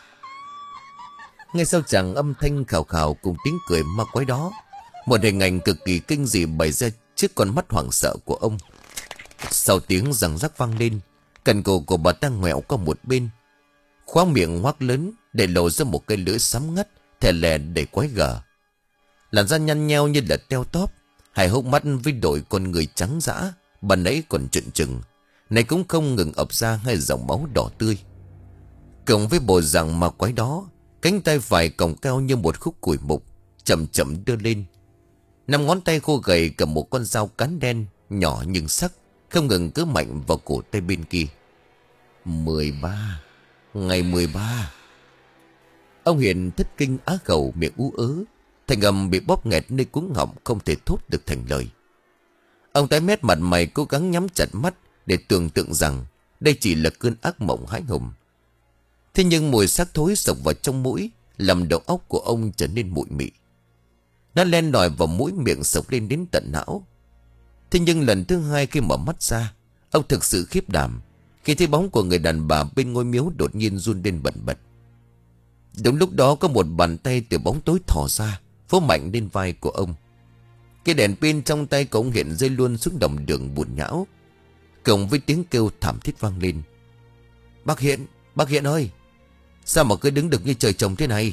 Ngay sau chàng âm thanh khào khào cùng tiếng cười ma quái đó, một hình ảnh cực kỳ kinh dị bày ra trước con mắt hoảng sợ của ông. Sau tiếng răng rắc vang lên, cần cổ của bà ta ngoẹo qua một bên, khoang miệng ngoác lớn để lộ ra một cái lưỡi sám ngắt thè lè để quái gở. Làn da nhăn nheo như là teo tóp, hai hốc mắt với đôi con người trắng dã, ban nãy còn trợn trừng, này cũng không ngừng ập ra hai dòng máu đỏ tươi. Cộng với bộ dạng ma quái đó, cánh tay phải còng cao như một khúc củi mục, chậm chậm đưa lên. Năm ngón tay khô gầy cầm một con dao cán đen, nhỏ nhưng sắc, không ngừng cứ mạnh vào cổ tay bên kia. Mười ba. Ngày mười ba. Ông Hiền thất kinh á khẩu, miệng ú ớ, thành âm bị bóp nghẹt nơi cuống họng, không thể thốt được thành lời. Ông tái mét mặt mày, cố gắng nhắm chặt mắt để tưởng tượng rằng đây chỉ là cơn ác mộng hãi hùng. Thế nhưng mùi xác thối sộc vào trong mũi, làm đầu óc của ông trở nên bụi mị. Nó len lỏi vào mũi miệng, sộc lên đến tận não. Thế nhưng lần thứ hai khi mở mắt ra, ông thực sự khiếp đảm khi thấy bóng của người đàn bà bên ngôi miếu đột nhiên run lên bần bật. Đúng lúc đó có một bàn tay từ bóng tối thò ra, vỗ mạnh lên vai của ông. Cái đèn pin trong tay của ông Hiện rơi luôn xuống đồng đường bùn nhão, cộng với tiếng kêu thảm thiết vang lên. Bác Hiện, bác Hiện ơi, sao mà cứ đứng được như trời trồng thế này?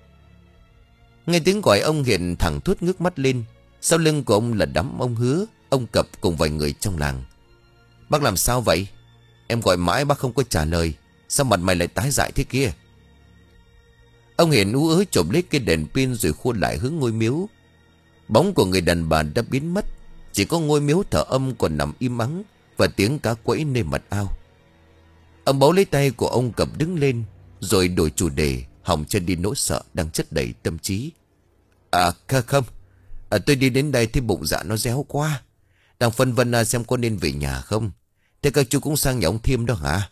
Nghe tiếng gọi, ông Hiện thẳng thốt ngước mắt lên. Sau lưng của ông là đám ông Hứa, ông Cập cùng vài người trong làng. Bác làm sao vậy? Em gọi mãi bác không có trả lời, sao mặt mày lại tái dại thế kia? Ông Hiền ú ớ chộp lấy cái đèn pin rồi khua lại hướng ngôi miếu. Bóng của người đàn bà đã biến mất, chỉ có ngôi miếu thờ âm còn nằm im ắng và tiếng cá quẫy nơi mặt ao. Ông bấu lấy tay của ông Cập đứng lên, rồi đổi chủ đề, hòng chân đi nỗi sợ đang chất đầy tâm trí. À không, à, tôi đi đến đây thấy bụng dạ nó réo quá, đang phân vân à, xem có nên về nhà không. Thế các chú cũng sang nhà ông Thiêm đó hả?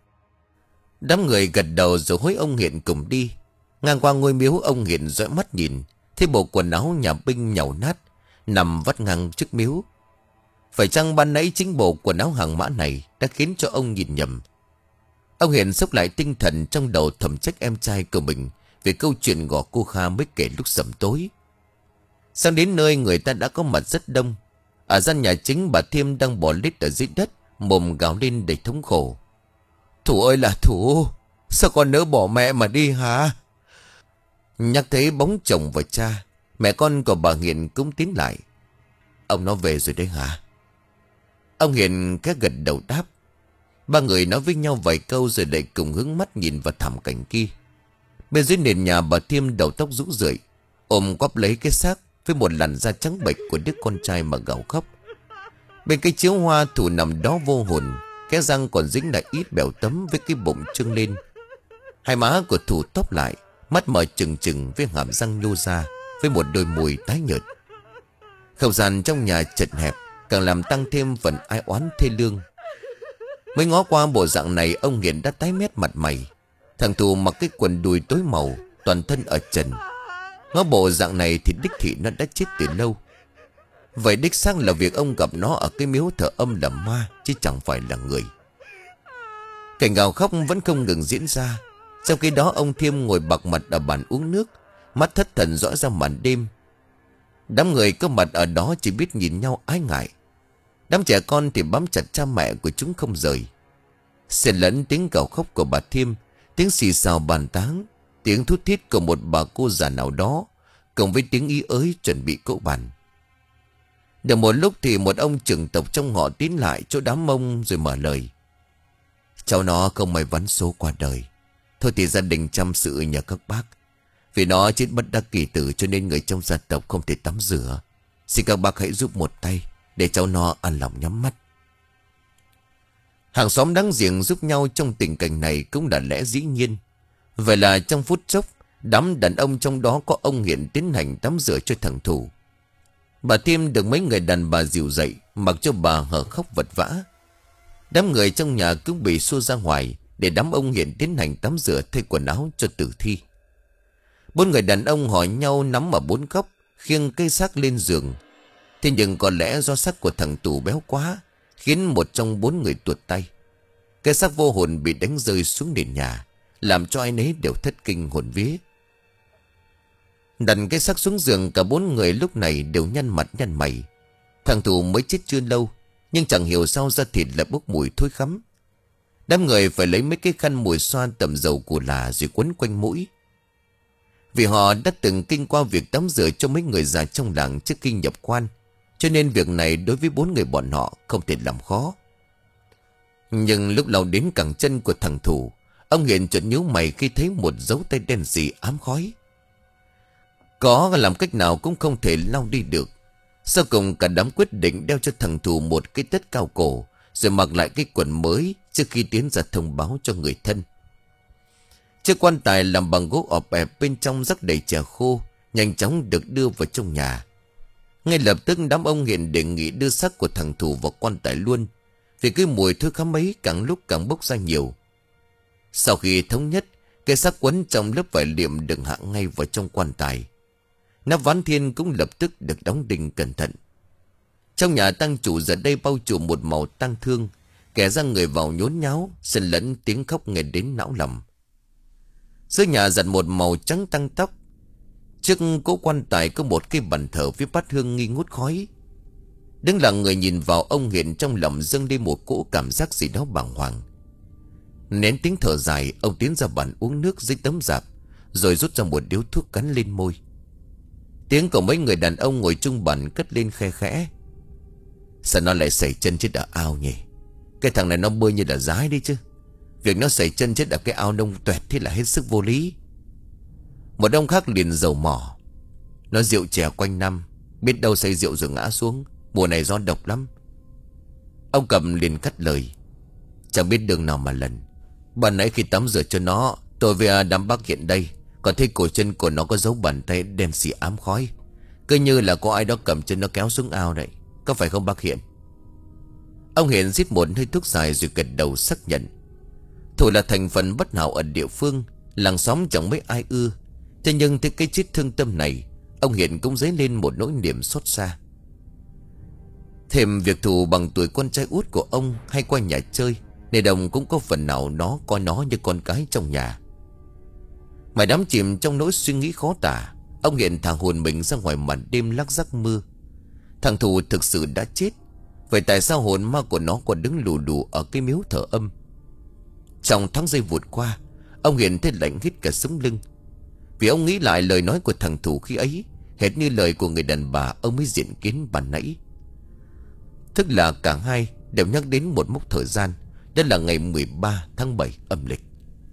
Đám người gật đầu rồi hối ông Hiện cùng đi. Ngang qua ngôi miếu, ông Hiện dõi mắt nhìn thấy bộ quần áo nhà binh nhàu nát nằm vắt ngang trước miếu. Phải chăng ban nãy chính bộ quần áo hàng mã này đã khiến cho ông nhìn nhầm? Ông Hiện xốc lại tinh thần, trong đầu thầm trách em trai của mình về câu chuyện gò cô Kha mới kể lúc sẩm tối. Sang đến nơi, người ta đã có mặt rất đông. Ở gian nhà chính, bà Thiêm đang bò lết ở dưới đất, mồm gào lên đầy thống khổ. Thủ ơi là Thủ, sao con nỡ bỏ mẹ mà đi hả? Nhắc thấy bóng chồng và cha, mẹ con của bà Hiền cũng tiến lại. Ông nó về rồi đấy hả? Ông Hiền khẽ gật đầu đáp. Ba người nói với nhau vài câu rồi lại cùng hướng mắt nhìn vào thảm cảnh kia. Bên dưới nền nhà, bà Thiêm đầu tóc rũ rượi, ôm quắp lấy cái xác với một làn da trắng bệch của đứa con trai mà gào khóc. Bên cái chiếu hoa, Thủ nằm đó vô hồn, cái răng còn dính lại ít bèo tấm với cái bụng trương lên. Hai má của Thủ tóc lại, mắt mở trừng trừng với hàm răng nhô ra, với một đôi môi tái nhợt. Không gian trong nhà chật hẹp, càng làm tăng thêm phần ai oán thê lương. Mới ngó qua bộ dạng này, ông Hiền đã tái mét mặt mày. Thằng Thủ mặc cái quần đùi tối màu, toàn thân ở trần. Ngó bộ dạng này thì đích thị nó đã chết từ lâu. Vậy đích xác là việc ông gặp nó ở cái miếu thờ âm là ma, chứ chẳng phải là người. Cảnh gào khóc vẫn không ngừng diễn ra. Trong khi đó, ông Thiêm ngồi bạc mặt ở bàn uống nước, mắt thất thần dõi ra màn đêm. Đám người có mặt ở đó chỉ biết nhìn nhau ái ngại. Đám trẻ con thì bám chặt cha mẹ của chúng không rời. Xen lẫn tiếng gào khóc của bà Thiêm, tiếng xì xào bàn tán, tiếng thút thít của một bà cô già nào đó, cùng với tiếng ý ới chuẩn bị cỗ bàn. Được một lúc thì một ông trưởng tộc trong họ tiến lại chỗ đám Mông rồi mở lời. Cháu nó không may mắn số qua đời. Thôi thì gia đình chăm sự nhờ các bác. Vì nó chết bất đắc kỳ tử, cho nên người trong gia tộc không thể tắm rửa. Xin các bác hãy giúp một tay để cháu nó an lòng nhắm mắt. Hàng xóm láng giềng giúp nhau trong tình cảnh này cũng là lẽ dĩ nhiên. Vậy là trong phút chốc, đám đàn ông trong đó có ông Hiện tiến hành tắm rửa cho thằng Thủ. Bà Thiêm được mấy người đàn bà dìu dậy, mặc cho bà hở khóc vật vã. Đám người trong nhà cũng bị xua ra ngoài để đám ông Hiện tiến hành tắm rửa thay quần áo cho tử thi. Bốn người đàn ông hỏi nhau nắm ở bốn góc, khiêng cây xác lên giường. Thế nhưng có lẽ do xác của thằng Tù béo quá, khiến một trong bốn người tuột tay. Cái xác vô hồn bị đánh rơi xuống nền nhà, làm cho ai nấy đều thất kinh hồn vía. Đặt cái xác xuống giường, cả bốn người lúc này đều nhăn mặt nhăn mày. Thằng Tù mới chết chưa lâu, nhưng chẳng hiểu sao da thịt lại bốc mùi thối khắm. Đám người phải lấy mấy cái khăn mùi xoa tẩm dầu cù là rồi quấn quanh mũi. Vì họ đã từng kinh qua việc tắm rửa cho mấy người già trong làng trước khi nhập quan, cho nên việc này đối với bốn người bọn họ không thể làm khó. Nhưng lúc lao đến cẳng chân của thằng Thủ, ông Hiền chợt nhíu mày khi thấy một dấu tay đen sì ám khói. Có làm cách nào cũng không thể lao đi được. Sau cùng cả đám quyết định đeo cho thằng Thủ một cái tất cao cổ, rồi mặc lại cái quần mới trước khi tiến ra thông báo cho người thân. Chiếc quan tài làm bằng gỗ ọp ẹp, bên trong rắc đầy chè khô, nhanh chóng được đưa vào trong nhà. Ngay lập tức đám ông Hiền đề nghị đưa xác của thằng Thủ vào quan tài luôn, vì cái mùi thối khắm ấy càng lúc càng bốc ra nhiều. Sau khi thống nhất, cái xác quấn trong lớp vải liệm được hạ ngay vào trong quan tài. Nắp ván thiên cũng lập tức được đóng đinh cẩn thận. Trong nhà tang chủ giờ đây bao trùm một màu tang thương, kẻ ra người vào nhốn nháo, xen lẫn tiếng khóc nghe đến não lòng. Dưới nhà giặt một màu trắng tăng tóc. Trước cỗ quan tài có một cái bàn thờ với bát hương nghi ngút khói. Đứng lặng người nhìn vào, ông Hiền trong lòng dâng lên một cỗ cảm giác gì đó bàng hoàng. Nén tiếng thở dài, ông tiến ra bàn uống nước dưới tấm rạp, rồi rút ra một điếu thuốc cắn lên môi. Tiếng của mấy người đàn ông ngồi chung bàn cất lên khe khẽ. Sao nó lại sẩy chân chết ở ao nhỉ? Cái thằng này nó bơi như là dái đi chứ. Việc nó sẩy chân chết ở cái ao nông tuẹt thì là hết sức vô lý. Một ông khác liền dầu mỏ. Nó rượu chè quanh năm, biết đâu say rượu rồi ngã xuống. Mùa này gió độc lắm. Ông Cầm liền cắt lời. Chẳng biết đường nào mà lần. Ban nãy khi tắm rửa cho nó, tôi với đám bác hiện đây, còn thấy cổ chân của nó có dấu bàn tay đen xì ám khói. Cứ như là có ai đó cầm chân nó kéo xuống ao đấy. Có phải không bác Hiện? Ông Hiện rít một hơi thuốc dài rồi gật đầu xác nhận. Thủ là thành phần bất hảo ở địa phương, làng xóm chẳng mấy ai ưa. Thế nhưng thấy cái chết thương tâm này, ông Hiện cũng dấy lên một nỗi niềm xót xa. Thêm việc Thủ bằng tuổi con trai út của ông hay qua nhà chơi, nên đồng cũng có phần nào nó coi nó như con cái trong nhà. Mày đắm chìm trong nỗi suy nghĩ khó tả, ông Hiện thả hồn mình ra ngoài màn đêm lắc rắc mưa. Thằng Thủ thực sự đã chết, vậy tại sao hồn ma của nó còn đứng lù đù ở cái miếu thờ âm? Trong tháng giây vụt qua, ông Hiện thấy lạnh hít cả sống lưng. Vì ông nghĩ lại lời nói của thằng Thủ khi ấy, hệt như lời của người đàn bà ông mới diện kiến ban nãy. Tức là cả hai đều nhắc đến một mốc thời gian, đó là ngày mười ba tháng bảy âm lịch.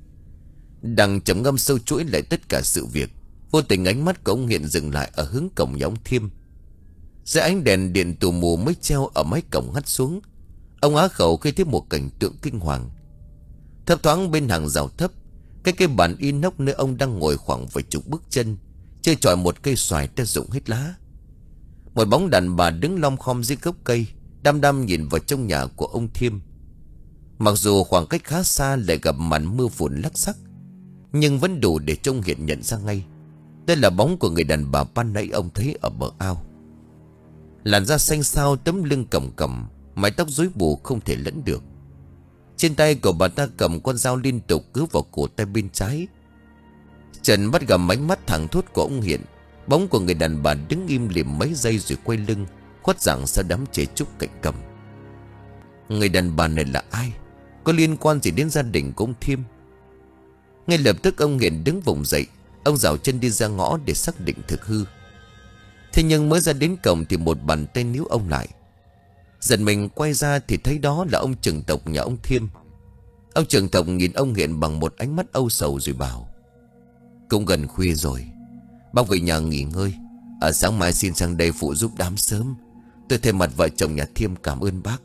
Đang trầm ngâm sâu chuỗi lại tất cả sự việc, vô tình ánh mắt của ông Hiện dừng lại ở hướng cổng nhà ông Thiêm. Dưới ánh đèn điện tù mù mới treo ở mái cổng hắt xuống, ông á khẩu khi thấy một cảnh tượng kinh hoàng. Thấp thoáng bên hàng rào thấp, cái cây bàn inox nơi ông đang ngồi khoảng vài chục bước chân, chơi chọi một cây xoài đã rụng hết lá. Một bóng đàn bà đứng lom khom dưới gốc cây, đăm đăm nhìn vào trong nhà của ông Thiêm. Mặc dù khoảng cách khá xa lại gặp màn mưa phùn lắc xắc, nhưng vẫn đủ để trông Hiện nhận ra ngay. Đây là bóng của người đàn bà ban nãy ông thấy ở bờ ao. Làn da xanh xao, tấm lưng còng còng, mái tóc rối bù không thể lẫn được. Trên tay của bà ta cầm con dao liên tục cứ vào cổ tay bên trái. Trần bắt gặp ánh mắt thẳng thốt của ông Hiện. Bóng của người đàn bà đứng im lìm mấy giây rồi quay lưng, khuất dạng sau đám chế trúc cạnh cầm. Người đàn bà này là ai? Có liên quan gì đến gia đình của ông Thiêm? Ngay lập tức ông Hiện đứng vùng dậy. Ông dạo chân đi ra ngõ để xác định thực hư. Thế nhưng mới ra đến cổng thì một bàn tay níu ông lại. Giật mình quay ra thì thấy đó là ông trưởng tộc nhà ông Thiêm. Ông trưởng tộc nhìn ông Hiện bằng một ánh mắt âu sầu rồi bảo: Cũng gần khuya rồi, bác về nhà nghỉ ngơi. À, sáng mai xin sang đây phụ giúp đám sớm. Tôi thay mặt vợ chồng nhà Thiêm cảm ơn bác.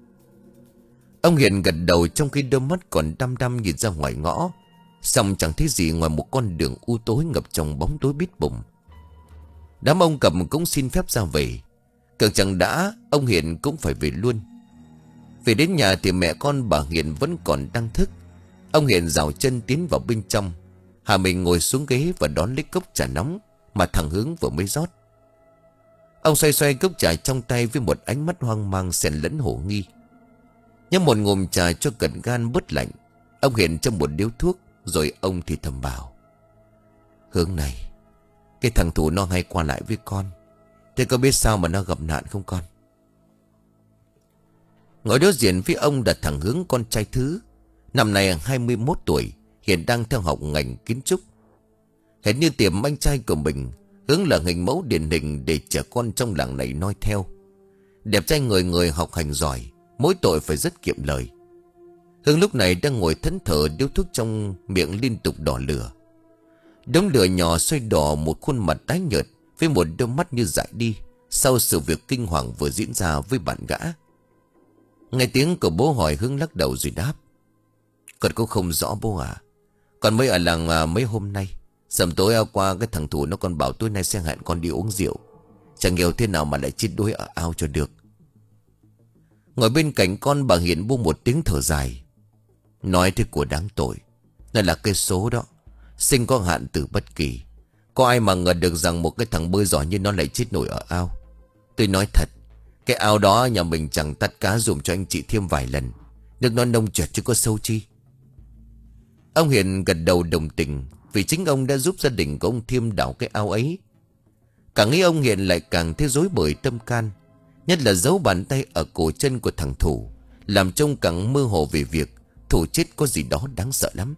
Ông Hiện gật đầu trong khi đôi mắt còn đăm đăm nhìn ra ngoài ngõ. Xong chẳng thấy gì ngoài một con đường u tối ngập trong bóng tối bít bùng. Đám ông Cầm cũng xin phép ra về. Cực chẳng đã, ông Hiện cũng phải về luôn. Về đến nhà thì mẹ con bà Hiện vẫn còn đang thức. Ông Hiện rào chân tiến vào bên trong. Hà mình ngồi xuống ghế và đón lấy cốc trà nóng mà thằng Hướng vừa mới rót. Ông xoay xoay cốc trà trong tay với một ánh mắt hoang mang xen lẫn hổ nghi. Nhấp một ngụm trà cho cận gan bớt lạnh, ông hiện trong một điếu thuốc. Rồi ông thì thầm bảo: Hướng này, cái thằng thủ nó hay qua lại với con. Thế có biết sao mà nó gặp nạn không con? Ngồi đối diện với ông là thằng Hướng, con trai thứ. Năm nay hai mươi mốt tuổi, hiện đang theo học ngành kiến trúc. Hệt như tiệm anh trai của mình, Hướng là hình mẫu điển hình để trẻ con trong làng này noi theo. Đẹp trai người người, học hành giỏi, mỗi tội phải rất kiệm lời. Hướng lúc này đang ngồi thẫn thờ, điếu thuốc trong miệng liên tục đỏ lửa. Đống lửa nhỏ xoay đỏ một khuôn mặt tái nhợt với một đôi mắt như dại đi sau sự việc kinh hoàng vừa diễn ra với bạn gã. Nghe tiếng của bố hỏi, Hướng lắc đầu rồi đáp: Con cũng không rõ bố à. Con mới ở làng à, mấy hôm nay. Sầm tối qua cái thằng thủ nó còn bảo tối nay sẽ hẹn con đi uống rượu. Chẳng hiểu thế nào mà lại chết đuối ở ao cho được. Ngồi bên cạnh con, bà Hiền buông một tiếng thở dài. Nói thế của đáng tội. Này là cái số đó, sinh có hạn từ bất kỳ. Có ai mà ngờ được rằng một cái thằng bơi giỏi như nó lại chết nổi ở ao. Tôi nói thật, cái ao đó nhà mình chẳng tắt cá dùng cho anh chị thêm vài lần. Nước nó nông trượt chứ có sâu chi. Ông Hiền gật đầu đồng tình, vì chính ông đã giúp gia đình của ông Thiêm đào cái ao ấy. Càng nghĩ ông Hiền lại càng thấy rối bời tâm can. Nhất là dấu bàn tay ở cổ chân của thằng thủ, làm trông càng mơ hồ về việc thủ chết có gì đó đáng sợ lắm.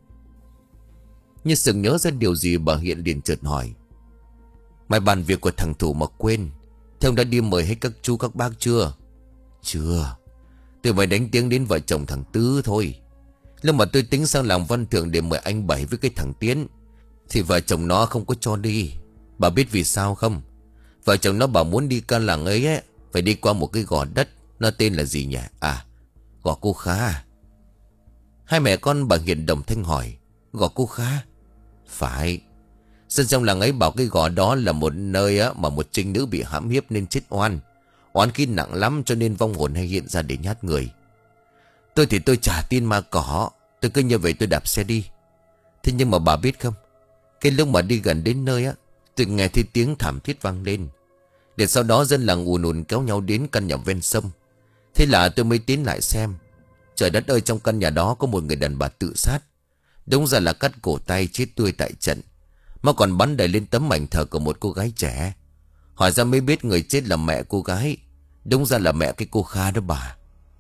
Như sực nhớ ra điều gì, bà Hiện liền chợt hỏi: Mày bàn việc của thằng thủ mà quên, thế ông đã đi mời hết các chú các bác chưa? Chưa. Tôi mới đánh tiếng đến vợ chồng thằng Tứ thôi. Lúc mà tôi tính sang làm văn thưởng để mời anh Bảy với cái thằng Tiến, thì vợ chồng nó không có cho đi. Bà biết vì sao không? Vợ chồng nó bảo muốn đi ca làng ấy, ấy phải đi qua một cái gò đất. Nó tên là gì nhỉ? À, gò Cô Kha. Hai mẹ con bà Hiền đồng thanh hỏi: Gò Cô Kha? Phải. Dân trong làng ấy bảo cái gò đó là một nơi á, mà một trinh nữ bị hãm hiếp nên chết oan. Oán khí nặng lắm cho nên vong hồn hay hiện ra để nhát người. Tôi thì tôi chả tin ma cỏ. Tôi cứ như vậy tôi đạp xe đi. Thế nhưng mà bà biết không, cái lúc mà đi gần đến nơi á, tôi nghe thấy tiếng thảm thiết vang lên. Để sau đó dân làng ùn ùn kéo nhau đến căn nhà ven sông. Thế là tôi mới tiến lại xem. Trời đất ơi, trong căn nhà đó có một người đàn bà tự sát. Đúng ra là cắt cổ tay chết tươi tại trận, mà còn bắn đầy lên tấm ảnh thờ của một cô gái trẻ. Hỏi ra mới biết người chết là mẹ cô gái. Đúng ra là mẹ cái cô Kha đó bà.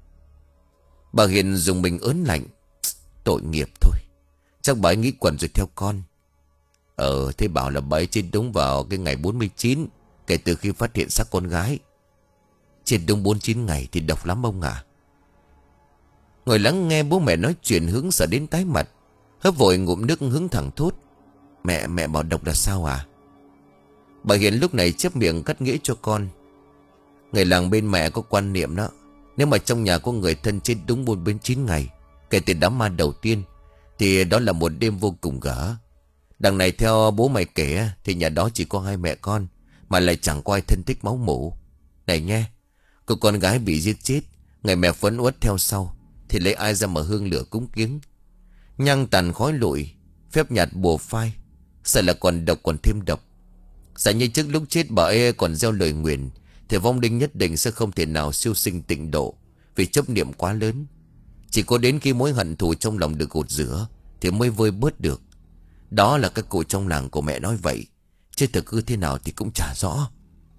Bà Hiền dùng mình ớn lạnh. Tội nghiệp thôi, chắc bà ấy nghĩ quẩn rồi theo con. Ờ thế bảo là bà ấy chết đúng vào cái ngày bốn mươi chín kể từ khi phát hiện xác con gái. Chết đúng bốn mươi chín ngày thì độc lắm ông à. Ngồi lắng nghe bố mẹ nói chuyện, Hướng sợ đến tái mặt. Hớp vội ngụm nước, Hướng thẳng thốt: Mẹ, mẹ bảo độc là sao à? Bà Hiền lúc này chép miệng cắt nghĩa cho con. Người làng bên mẹ có quan niệm đó, nếu mà trong nhà có người thân chết đúng bốn mươi chín ngày kể từ đám ma đầu tiên, thì đó là một đêm vô cùng gở. Đằng này theo bố mày kể thì nhà đó chỉ có hai mẹ con, mà lại chẳng có ai thân thích máu mủ. Này nghe, cô con gái bị giết chết, người mẹ phấn uất theo sau, thì lấy ai ra mà hương lửa cúng kiếng. Nhang tàn khói lụi, phép nhạt bùa phai, sợ là còn độc còn thêm độc. Giả như trước lúc chết bà ấy còn gieo lời nguyền, thì vong linh nhất định sẽ không thể nào siêu sinh tịnh độ, vì chấp niệm quá lớn. Chỉ có đến khi mối hận thù trong lòng được gột rửa thì mới vơi bớt được. Đó là các cụ trong làng của mẹ nói vậy, chứ thực hư thế nào thì cũng chả rõ.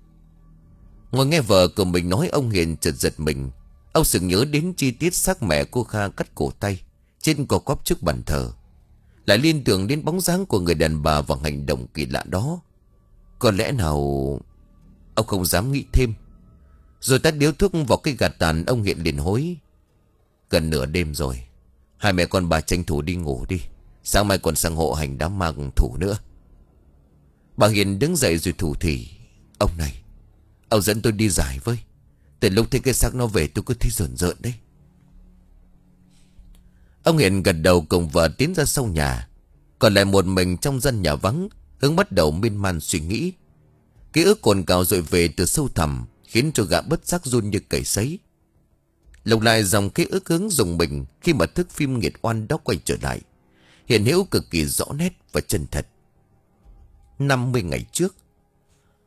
Ngồi nghe vợ của mình nói, ông Hiền chợt giật mình. Ông sực nhớ đến chi tiết xác mẹ cô Kha cắt cổ tay trên cỏ quắp trước bàn thờ, lại liên tưởng đến bóng dáng của người đàn bà và hành động kỳ lạ đó. Có lẽ nào... Ông không dám nghĩ thêm. Rồi tắt điếu thuốc vào cái gạt tàn, ông Hiền liền hối: Gần nửa đêm rồi, hai mẹ con bà tranh thủ đi ngủ đi, sáng mai còn sang hộ hành đám ma thủ nữa. Bà Hiền đứng dậy rồi thủ thỉ: Ông này, ông dẫn tôi đi giải với. Từ lúc thấy cái xác nó về tôi cứ thấy rợn rợn đấy. Ông Hiền gật đầu cùng vợ tiến ra sau nhà. Còn lại một mình trong gian nhà vắng, Hướng bắt đầu miên man suy nghĩ. Ký ức cồn cào dội về từ sâu thẳm, khiến cho gã bất giác run như cầy sấy. Lục lại dòng ký ức Hướng dùng mình khi mà thức phim nghiệt oan đó quay trở lại, hiện hữu cực kỳ rõ nét và chân thật. Năm mươi ngày trước,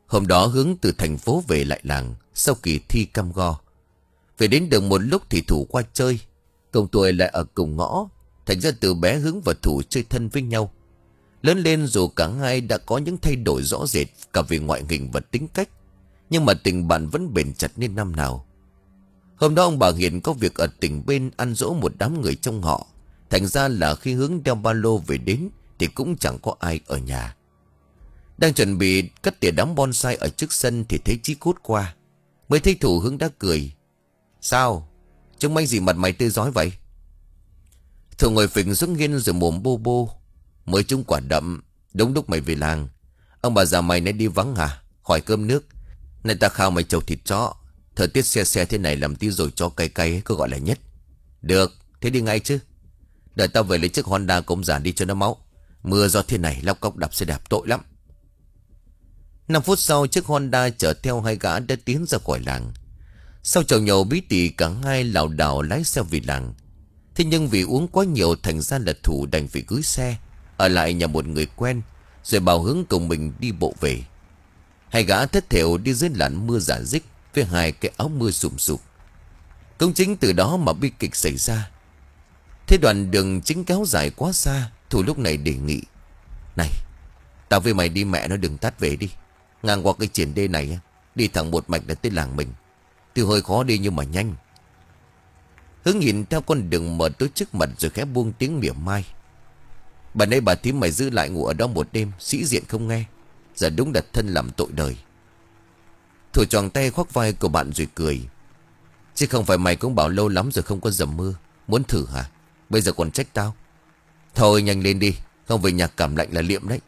Hôm đó Hướng từ thành phố về lại làng sau kỳ thi cam go. Về đến được một lúc thì Thủ qua chơi. Cùng tuổi lại ở cùng ngõ, thành ra từ bé Hướng và Thủ chơi thân với nhau. Lớn lên dù cả hai đã có những thay đổi rõ rệt cả về ngoại hình và tính cách, nhưng mà tình bạn vẫn bền chặt nên năm nào. Hôm đó ông bà Hiền có việc ở tỉnh bên ăn dỗ một đám người trong họ. Thành ra là khi Hướng đeo ba lô về đến thì cũng chẳng có ai ở nhà. Đang chuẩn bị cất tỉa đám bonsai ở trước sân thì thấy Chí Cút qua. Mới thấy Thủ, Hướng đã cười. Sao? Trông anh gì mặt mày tươi rói vậy? Thủ ngồi phịch xuống nghiêng rồi mồm bô bô. Mới trúng quả đậm, đúng lúc mày về làng. Ông bà già mày nãy đi vắng hả? Hỏi cơm nước. Này ta khao mày chầu thịt chó. Thời tiết xe xe thế này làm tí rồi cho cay cay cứ gọi là nhất. Được, thế đi ngay chứ. Đợi tao về lấy chiếc Honda công già đi cho nó máu. Mưa do thế này lóc cóc đạp xe đạp tội lắm. Năm phút sau chiếc Honda chở theo hai gã đã tiến ra khỏi làng. Sau chầu nhậu bí tỉ cả hai lảo đảo lái xe về làng. Thế nhưng vì uống quá nhiều thành ra là Thủ đành phải gửi xe ở lại nhà một người quen, rồi bảo Hướng cùng mình đi bộ về. Hai gã thất thểu đi dưới làn mưa rả rích với hai cái áo mưa sùm sụp. Cũng chính từ đó mà bi kịch xảy ra. Thế đoạn đường chính kéo dài quá xa, Thủ lúc này đề nghị. Này, tao với mày đi mẹ nó đừng tát về đi. Ngang qua cái triển đê này, đi thẳng một mạch là tới làng mình. Tuy hơi khó đi nhưng mà nhanh. Hướng nhìn theo con đường mở tới trước mặt rồi khẽ buông tiếng mỉa mai. Bà nãy bà thím mày giữ lại ngủ ở đó một đêm, sĩ diện không nghe. Giờ đúng đặt thân làm tội đời. Thủ choàng tay khoác vai của bạn rồi cười. Chứ không phải mày cũng bảo lâu lắm rồi không có dầm mưa. Muốn thử hả? Bây giờ còn trách tao. Thôi nhanh lên đi, không về nhà cảm lạnh là liệm đấy.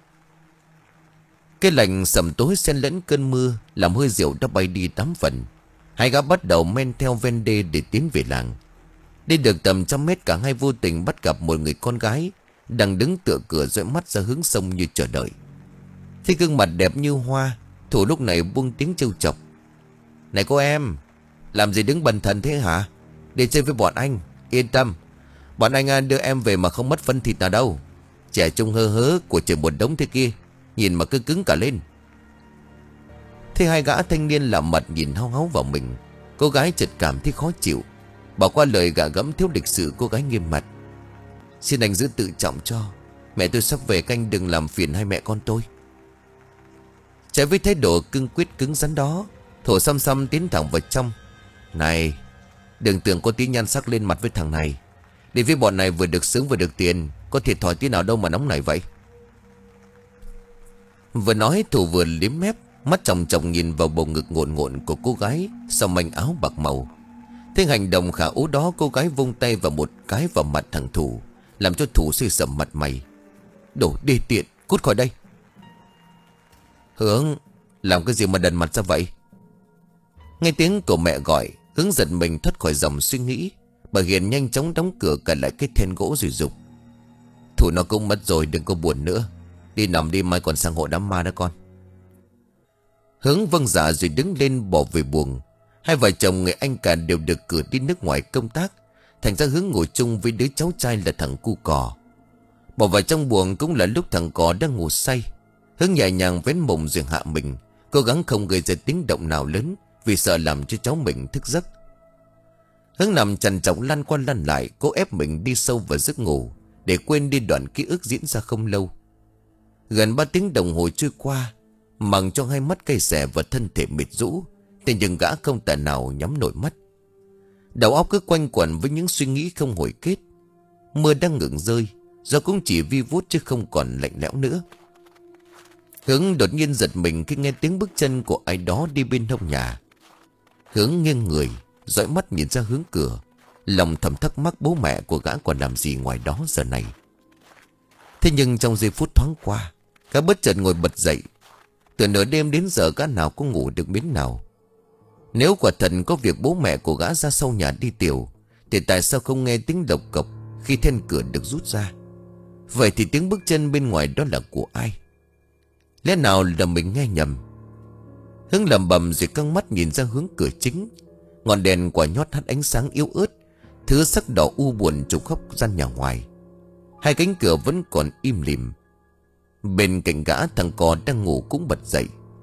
Cái lạnh sầm tối xen lẫn cơn mưa làm hơi rượu đã bay đi tám phần. Hai gã bắt đầu men theo ven đê để tiến về làng. Đi được tầm trăm mét cả hai vô tình bắt gặp một người con gái đang đứng tựa cửa dõi mắt ra hướng sông như chờ đợi. Thấy gương mặt đẹp như hoa, Thủ lúc này buông tiếng trêu chọc. Này cô em, làm gì đứng bần thần thế hả? Đi chơi với bọn anh, yên tâm. Bọn anh đưa em về mà không mất phân thịt nào đâu. Trẻ trung hơ hớ của trời một đống thế kia, nhìn mà cứ cứng cả lên. Thế hai gã thanh niên lạ mặt nhìn háo háo vào mình. Cô gái chợt cảm thấy khó chịu, bỏ qua lời gạ gẫm thiếu lịch sự. Cô gái nghiêm mặt. Xin anh giữ tự trọng cho. Mẹ tôi sắp về, canh đừng làm phiền hai mẹ con tôi. Trái với thái độ cương quyết cứng rắn đó, Thổ xăm xăm tiến thẳng vào trong. Này, đừng tưởng có tí nhan sắc lên mặt với thằng này. Đi với bọn này vừa được sướng vừa được tiền, có thiệt thòi tí nào đâu mà nóng này vậy. Vừa nói Thủ vừa liếm mép, mắt chòng chòng nhìn vào bầu ngực ngộn ngộn của cô gái sau manh áo bạc màu. Thế hành động khả ố đó, cô gái vung tay vào một cái vào mặt thằng Thủ, làm cho Thủ xây sầm mặt mày. Đồ đê tiện, cút khỏi đây. Hướng, làm cái gì mà đần mặt ra vậy? Nghe tiếng của mẹ gọi, Hướng giật mình thoát khỏi dòng suy nghĩ. Bà Hiền nhanh chóng đóng cửa cài lại cái then gỗ rồi dục. Thủ nó cũng mất rồi, đừng có buồn nữa. Đi nằm đi, mai còn sang hộ đám ma đó con. Hướng vâng dạ rồi đứng lên bỏ về buồng. Hai vợ chồng người anh cả đều được cử đi nước ngoài công tác, thành ra Hướng ngồi chung với đứa cháu trai là thằng cu cò. Bỏ vào trong buồng cũng là lúc thằng cò đang ngủ say. Hướng nhẹ nhàng vén mùng rồi hạ mình, cố gắng không gây ra tiếng động nào lớn, vì sợ làm cho cháu mình thức giấc. Hướng nằm trằn trọc lăn qua lăn lại, cố ép mình đi sâu vào giấc ngủ để quên đi đoạn ký ức diễn ra không lâu. Gần ba tiếng đồng hồ trôi qua, mặc cho hai mắt cay xè và thân thể mệt rũ, thế nhưng gã không tài nào nhắm nổi mắt. Đầu óc cứ quanh quẩn với những suy nghĩ không hồi kết. Mưa đang ngừng rơi, gió cũng chỉ vi vút chứ không còn lạnh lẽo nữa. Hướng đột nhiên giật mình khi nghe tiếng bước chân của ai đó đi bên hông nhà. Hướng nghiêng người, dõi mắt nhìn ra hướng cửa, lòng thầm thắc mắc bố mẹ của gã còn làm gì ngoài đó giờ này. Thế nhưng trong giây phút thoáng qua, gã bất chợt ngồi bật dậy. Từ nửa đêm đến giờ gã nào có ngủ được miếng nào. Nếu quả thật có việc bố mẹ của gã ra sau nhà đi tiểu, thì tại sao không nghe tiếng lộc cộc khi then cửa được rút ra? Vậy thì tiếng bước chân bên ngoài đó là của ai? Lẽ nào là mình nghe nhầm? Hướng lầm bầm rồi căng mắt nhìn ra hướng cửa chính. Ngọn đèn quả nhót hắt ánh sáng yếu ớt, thứ sắc đỏ u buồn trùng khắp gian nhà ngoài. Hai cánh cửa vẫn còn im lìm. Bên cạnh gã, thằng cò đang ngủ cũng bật dậy.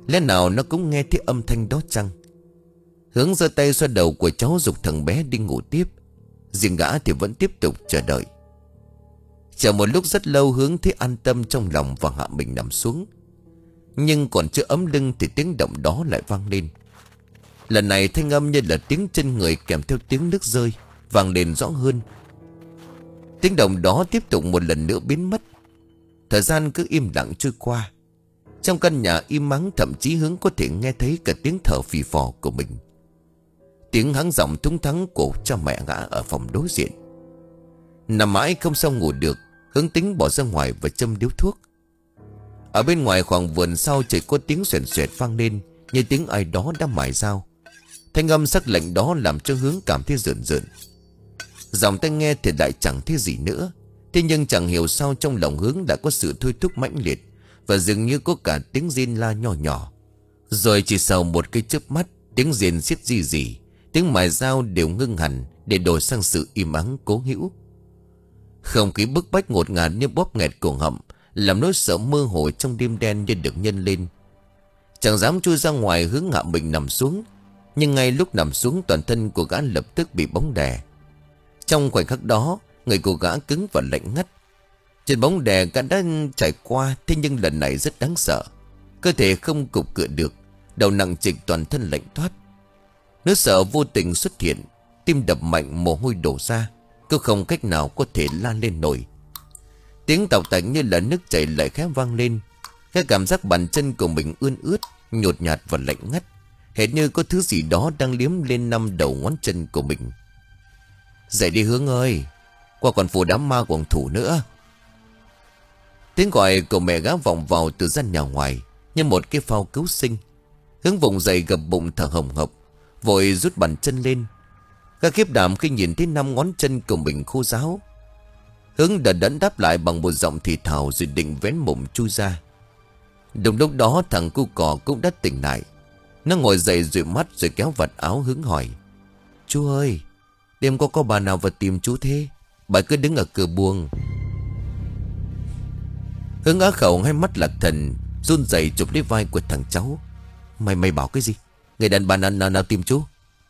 Lẽ nào nó cũng nghe thấy âm thanh đó chăng? Hướng giơ tay xoa đầu của cháu, giục thằng bé đi ngủ tiếp. Riêng gã thì vẫn tiếp tục chờ đợi. Chờ một lúc rất lâu, Hướng thấy an tâm trong lòng và hạ mình nằm xuống. Nhưng còn chưa ấm lưng thì tiếng động đó lại vang lên. Lần này thanh âm như là tiếng chân người kèm theo tiếng nước rơi vang lên rõ hơn. Tiếng động đó tiếp tục một lần nữa biến mất. Thời gian cứ im lặng trôi qua. Trong căn nhà im mắng, thậm chí Hướng có thể nghe thấy cả tiếng thở phì phò của mình. Tiếng hắng giọng thúng thắng của cha mẹ gã ở phòng đối diện. Nằm mãi không sao ngủ được, Hướng tính bỏ ra ngoài và châm điếu thuốc. Ở bên ngoài khoảng vườn sau chỉ có tiếng xoèn xoẹt vang lên, như tiếng ai đó đã mài dao. Thanh âm sắc lạnh đó làm cho Hướng cảm thấy rợn rợn. Dòng tai nghe thì lại chẳng thấy gì nữa. Thế nhưng chẳng hiểu sao trong lòng Hướng đã có sự thôi thúc mãnh liệt, và dường như có cả tiếng rên la nhỏ nhỏ. Rồi chỉ sau một cái chớp mắt, tiếng rên xiết gì gì, tiếng mài dao đều ngưng hẳn để đổi sang sự im ắng cố hữu. Không khí bức bách ngột ngạt như bóp nghẹt cổ họng, làm nỗi sợ mơ hồ trong đêm đen như được nhân lên. Chẳng dám chui ra ngoài, Hướng hạ mình nằm xuống. Nhưng ngay lúc nằm xuống, toàn thân của gã lập tức bị bóng đè. Trong khoảnh khắc đó, người của gã cứng và lạnh ngắt. Trên bóng đè gã đã trải qua, thế nhưng lần này rất đáng sợ. Cơ thể không cục cựa được, đầu nặng trịch, toàn thân lạnh toát. Nỗi sợ vô tình xuất hiện, tim đập mạnh, mồ hôi đổ ra, cứ không cách nào có thể la lên nổi. Tiếng tàu tạch như là nước chảy lại khẽ vang lên. Cái cảm giác bàn chân của mình ươn ướt, nhột nhạt và lạnh ngắt, hệt như có thứ gì đó đang liếm lên năm đầu ngón chân của mình. Dậy đi Hướng ơi, qua còn phủ đám ma của ông Thủ nữa. Tiếng gọi của mẹ gã vọng vào từ gian nhà ngoài như một cái phao cứu sinh. Hướng vùng dậy gập bụng thở hồng hộc, vội rút bàn chân lên. Gã khiếp đảm khi nhìn thấy năm ngón chân của mình khô ráo. Hướng đờ đẫn đáp lại bằng một giọng thì thào, rồi định vén mồm chui ra. Đúng lúc đó thằng cu cò cũng đã tỉnh lại. Nó ngồi dậy dụi mắt rồi kéo vạt áo Hướng hỏi: Chú ơi, đêm có có bà nào vào tìm chú thế? Bà cứ đứng ở cửa buồng. Hướng á khẩu, hai mắt lạc thần, run rẩy chụp lấy vai của thằng cháu. Mày mày bảo cái gì? Người đàn bà nào, nào, nào tìm chú?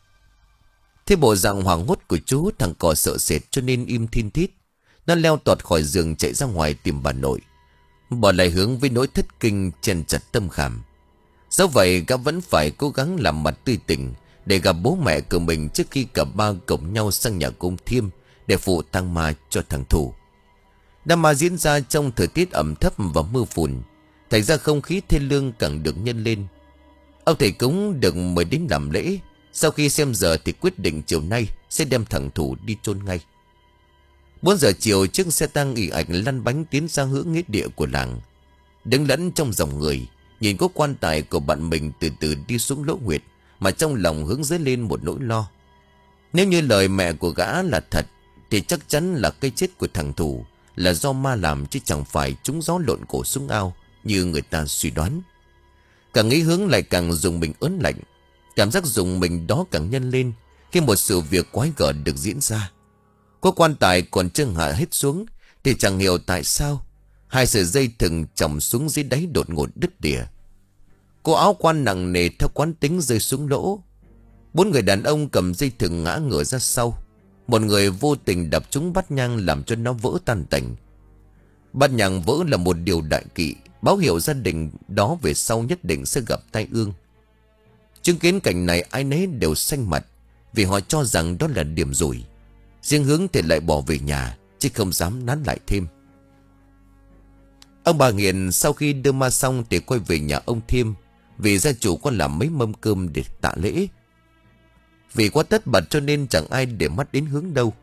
Thế bộ dạng hoảng hốt của chú, thằng cò sợ sệt cho nên im thin thít. Nó leo tọt khỏi giường chạy ra ngoài tìm bà nội, bỏ lại Hướng với nỗi thất kinh chen chặt tâm khảm. Dẫu vậy gã vẫn phải cố gắng làm mặt tươi tỉnh để gặp bố mẹ của mình trước khi cả ba cùng nhau sang nhà của ông Thiêm để phụ tang ma cho thằng Thủ. Đám ma diễn ra trong thời tiết ẩm thấp và mưa phùn, thành ra không khí thê lương càng được nhân lên. Ông thầy cúng được mời đến làm lễ. Sau khi xem giờ thì quyết định chiều nay sẽ đem thằng Thủ đi chôn ngay. Bốn giờ chiều, chiếc xe tang ì ạch lăn bánh tiến ra hướng nghĩa địa của làng. Đứng lẫn trong dòng người, nhìn có quan tài của bạn mình từ từ đi xuống lỗ huyệt, mà trong lòng Hướng dấy lên một nỗi lo. Nếu như lời mẹ của gã là thật, thì chắc chắn là cái chết của thằng Thủ là do ma làm, chứ chẳng phải trúng gió lộn cổ xuống ao như người ta suy đoán. Càng nghĩ Hướng lại càng dùng mình ớn lạnh. Cảm giác dùng mình đó càng nhân lên khi một sự việc quái gở được diễn ra. Có quan tài còn chưa hạ hết xuống thì chẳng hiểu tại sao hai sợi dây thừng chồng xuống dưới đáy đột ngột đứt đìa. Cô áo quan nặng nề theo quán tính rơi xuống lỗ. Bốn người đàn ông cầm dây thừng ngã ngửa ra sau. Một người vô tình đập trúng bát nhang làm cho nó vỡ tan tành. Bát nhang vỡ là một điều đại kỵ, báo hiệu gia đình đó về sau nhất định sẽ gặp tai ương. Chứng kiến cảnh này ai nấy đều xanh mặt, vì họ cho rằng đó là điểm rủi. Riêng Hướng thì lại bỏ về nhà, chứ không dám nán lại thêm. Ông bà Nghiện sau khi đưa ma xong thì quay về nhà ông Thiêm, vì gia chủ có làm mấy mâm cơm để tạ lễ. Vì quá tất bật cho nên chẳng ai để mắt đến Hướng đâu.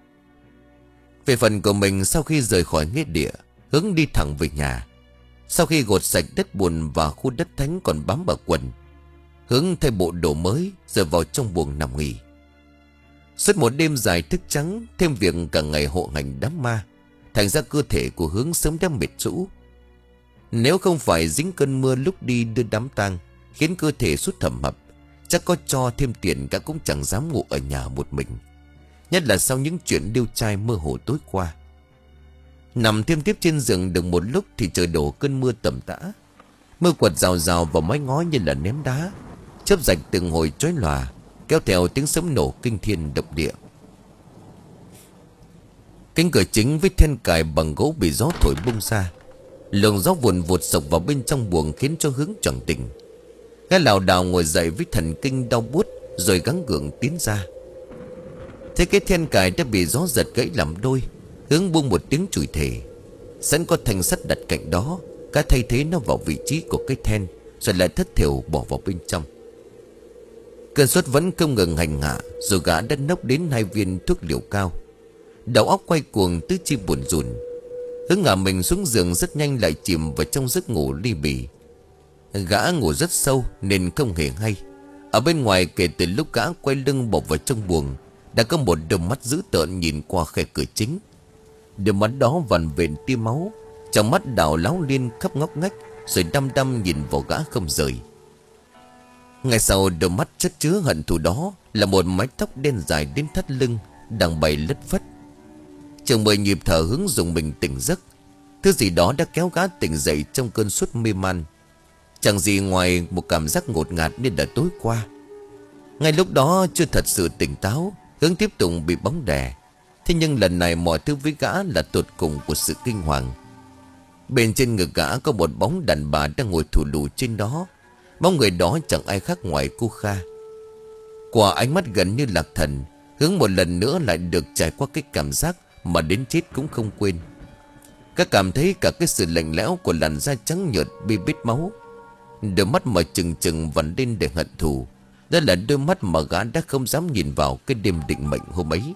Về phần của mình, sau khi rời khỏi nghĩa địa, Hướng đi thẳng về nhà. Sau khi gột sạch đất bùn và khu đất thánh còn bám vào quần, Hướng thay bộ đồ mới rồi vào trong buồng nằm nghỉ. Suốt một đêm dài thức trắng, thêm việc cả ngày hộ hành đám ma, thành ra cơ thể của Hướng sớm đã mệt rũ. Nếu không phải dính cơn mưa lúc đi đưa đám tang khiến cơ thể sút thầm hập, chắc có cho thêm tiền cả cũng chẳng dám ngủ ở nhà một mình, nhất là sau những chuyện điêu trai mơ hồ tối qua. Nằm thêm tiếp trên giường được một lúc thì trời đổ cơn mưa tầm tã. Mưa quật rào rào vào mái ngói như là ném đá. Chớp rạch từng hồi chói lòa, kéo theo tiếng sấm nổ kinh thiên động địa. Cánh cửa chính với then cài bằng gỗ bị gió thổi bung ra. Luồng gió vùn vụt sộc vào bên trong buồng khiến cho Hướng choàng tỉnh. Gã lảo đảo ngồi dậy với thần kinh đau buốt, rồi gắng gượng tiến ra. Thế cái then cài đã bị gió giật gãy làm đôi. Hướng buông một tiếng chửi thề. Sẵn có thanh sắt đặt cạnh đó, gã thay thế nó vào vị trí của cái then, rồi lại thất thểu bỏ vào bên trong. Cơn sốt vẫn không ngừng hành hạ, rồi gã đã nốc đến hai viên thuốc liều cao. Đầu óc quay cuồng, tứ chi buồn rùn. Hướng ngả mình xuống giường rất nhanh, lại chìm vào trong giấc ngủ ly bì. Gã ngủ rất sâu nên không hề hay. Ở bên ngoài kể từ lúc gã quay lưng bọc vào trong buồng, đã có một đôi mắt dữ tợn nhìn qua khe cửa chính. Đôi mắt đó vằn vện tia máu, trong mắt đảo láo liên khắp ngóc ngách, rồi đăm đăm nhìn vào gã không rời. Ngay sau đôi mắt chất chứa hận thù đó là một mái tóc đen dài đến thắt lưng, đang bay lất phất. Chừng mười nhịp thở Hướng dùng mình tỉnh giấc. Thứ gì đó đã kéo gã tỉnh dậy trong cơn suốt mê man. Chẳng gì ngoài một cảm giác ngột ngạt như đã tối qua. Ngay lúc đó chưa thật sự tỉnh táo, Hướng tiếp tục bị bóng đè. Thế nhưng lần này mọi thứ với gã là tột cùng của sự kinh hoàng. Bên trên ngực gã có một bóng đàn bà đang ngồi thù lù trên đó. Bóng người đó chẳng ai khác ngoài cô Kha. Qua ánh mắt gần như lạc thần, Hướng một lần nữa lại được trải qua cái cảm giác mà đến chết cũng không quên. Các cảm thấy cả cái sự lạnh lẽo của làn da trắng nhợt bi bít máu. Đôi mắt mà trừng trừng vằn lên để hận thù. Đó là đôi mắt mà gã đã không dám nhìn vào cái đêm định mệnh hôm ấy.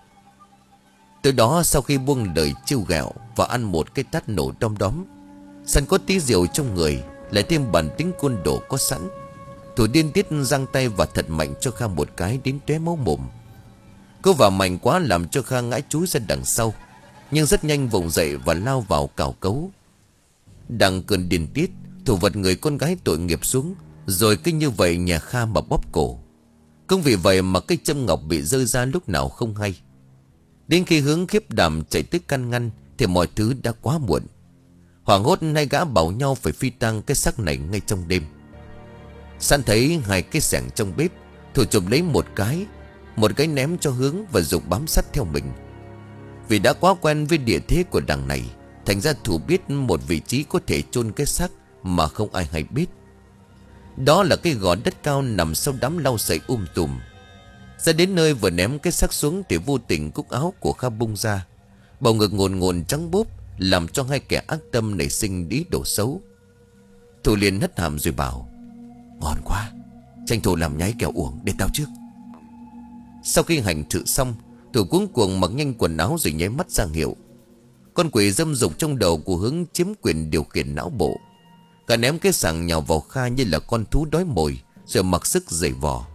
Từ đó sau khi buông lời trêu ghẹo và ăn một cái tát nổ đom đóm, sẵn có tí rượu trong người, lại thêm bản tính côn đồ có sẵn, Thủ điên tiết giang tay và thật mạnh cho Kha một cái đến tóe máu mồm. Cô vào mạnh quá làm cho Kha ngã chúi ra đằng sau, nhưng rất nhanh vùng dậy và lao vào cào cấu. Đằng cơn điên tiết, Thủ vật người con gái tội nghiệp xuống, rồi cứ như vậy nhà Kha mà bóp cổ. Cũng vì vậy mà cái châm ngọc bị rơi ra lúc nào không hay. Đến khi Hướng khiếp đảm chạy tới can ngăn thì mọi thứ đã quá muộn. Hoảng hốt hai gã bảo nhau phải phi tang cái xác này ngay trong đêm. Sẵn thấy hai cái xẻng trong bếp, Thủ chụp lấy một cái, một cái ném cho Hướng và dùng bám sát theo mình. Vì đã quá quen với địa thế của đằng này, thành ra Thủ biết một vị trí có thể chôn cái xác mà không ai hay biết. Đó là cái gò đất cao nằm sau đám lau sậy um tùm. Ra đến nơi vừa ném cái xác xuống thì vô tình cúc áo của Kha bung ra. Bầu ngực ngồn ngồn trắng bốp, làm cho hai kẻ ác tâm nảy sinh ý đồ xấu. Thủ liền hất hàm rồi bảo: ngon quá, tranh thủ làm nháy kẹo uổng để tao trước. Sau khi hành sự xong, Thủ cuống cuồng mặc nhanh quần áo rồi nháy mắt ra hiệu. Con quỷ dâm dục trong đầu của Hướng chiếm quyền điều khiển não bộ. Cả ném cái sàng nhào vào Kha như là con thú đói mồi, rồi mặc sức giày vò.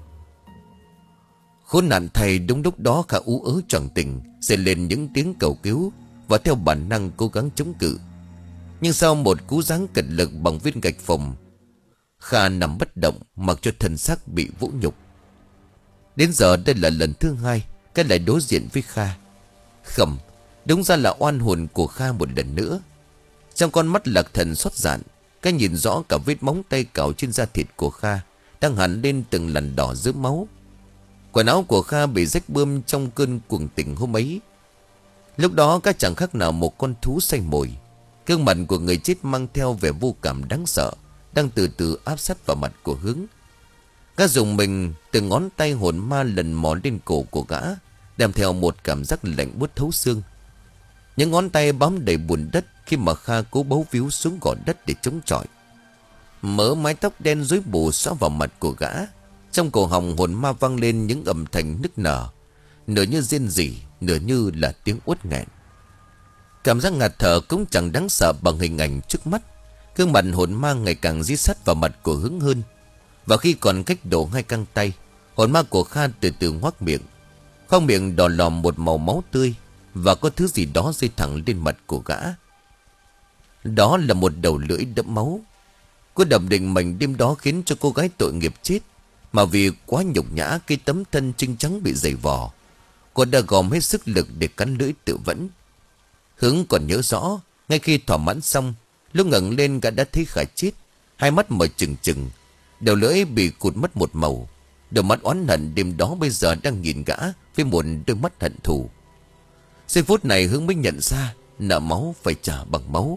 Khốn nạn thay, đúng lúc đó Kha ú ớ choàng tỉnh, rên lên những tiếng cầu cứu và theo bản năng cố gắng chống cự. Nhưng sau một cú giáng cật lực bằng viên gạch phồng, Kha nằm bất động, mặc cho thân xác bị vũ nhục. Đến giờ đây là lần thứ hai cái lại đối diện với Kha. Khẩm, đúng ra là oan hồn của Kha một lần nữa. Trong con mắt lạc thần xót dạn, cái nhìn rõ cả vết móng tay cào trên da thịt của Kha đang hằn lên từng làn đỏ rớm máu. Quần áo của Kha bị rách bươm trong cơn cuồng tình hôm ấy. Lúc đó các chẳng khác nào một con thú say mồi. Gương mặt của người chết mang theo vẻ vô cảm đáng sợ, đang từ từ áp sát vào mặt của Hướng. Gã dùng mình, từng ngón tay hồn ma lần mò lên cổ của gã, đem theo một cảm giác lạnh buốt thấu xương. Những ngón tay bám đầy bùn đất khi mà Kha cố bấu víu xuống gò đất để chống chọi. Mớ mái tóc đen rối bù xõa vào mặt của gã. Trong cổ họng hồn ma vang lên những âm thanh nức nở, nửa như rên rỉ, nửa như là tiếng uất nghẹn. Cảm giác ngạt thở cũng chẳng đáng sợ bằng hình ảnh trước mắt. Gương mặt hồn ma ngày càng dí sát vào mặt của Hướng hơn. Và khi còn cách đổ hai căng tay, hồn ma của Kha từ từ ngoác miệng. Khoang miệng đỏ lòm một màu máu tươi, và có thứ gì đó rơi thẳng lên mặt của gã. Đó là một đầu lưỡi đẫm máu. Cô đậm định mệnh đêm đó khiến cho cô gái tội nghiệp chết, mà vì quá nhục nhã cái tấm thân trinh trắng bị dày vò, cô đã gom hết sức lực để cắn lưỡi tự vẫn. Hướng còn nhớ rõ, ngay khi thỏa mãn xong, lúc ngẩng lên gã đã thấy Khải chết. Hai mắt mở trừng trừng, đầu lưỡi bị cụt mất một màu. Đôi mắt oán hận đêm đó bây giờ đang nhìn gã với một đôi mắt hận thù. Giây phút này Hướng mới nhận ra nợ máu phải trả bằng máu.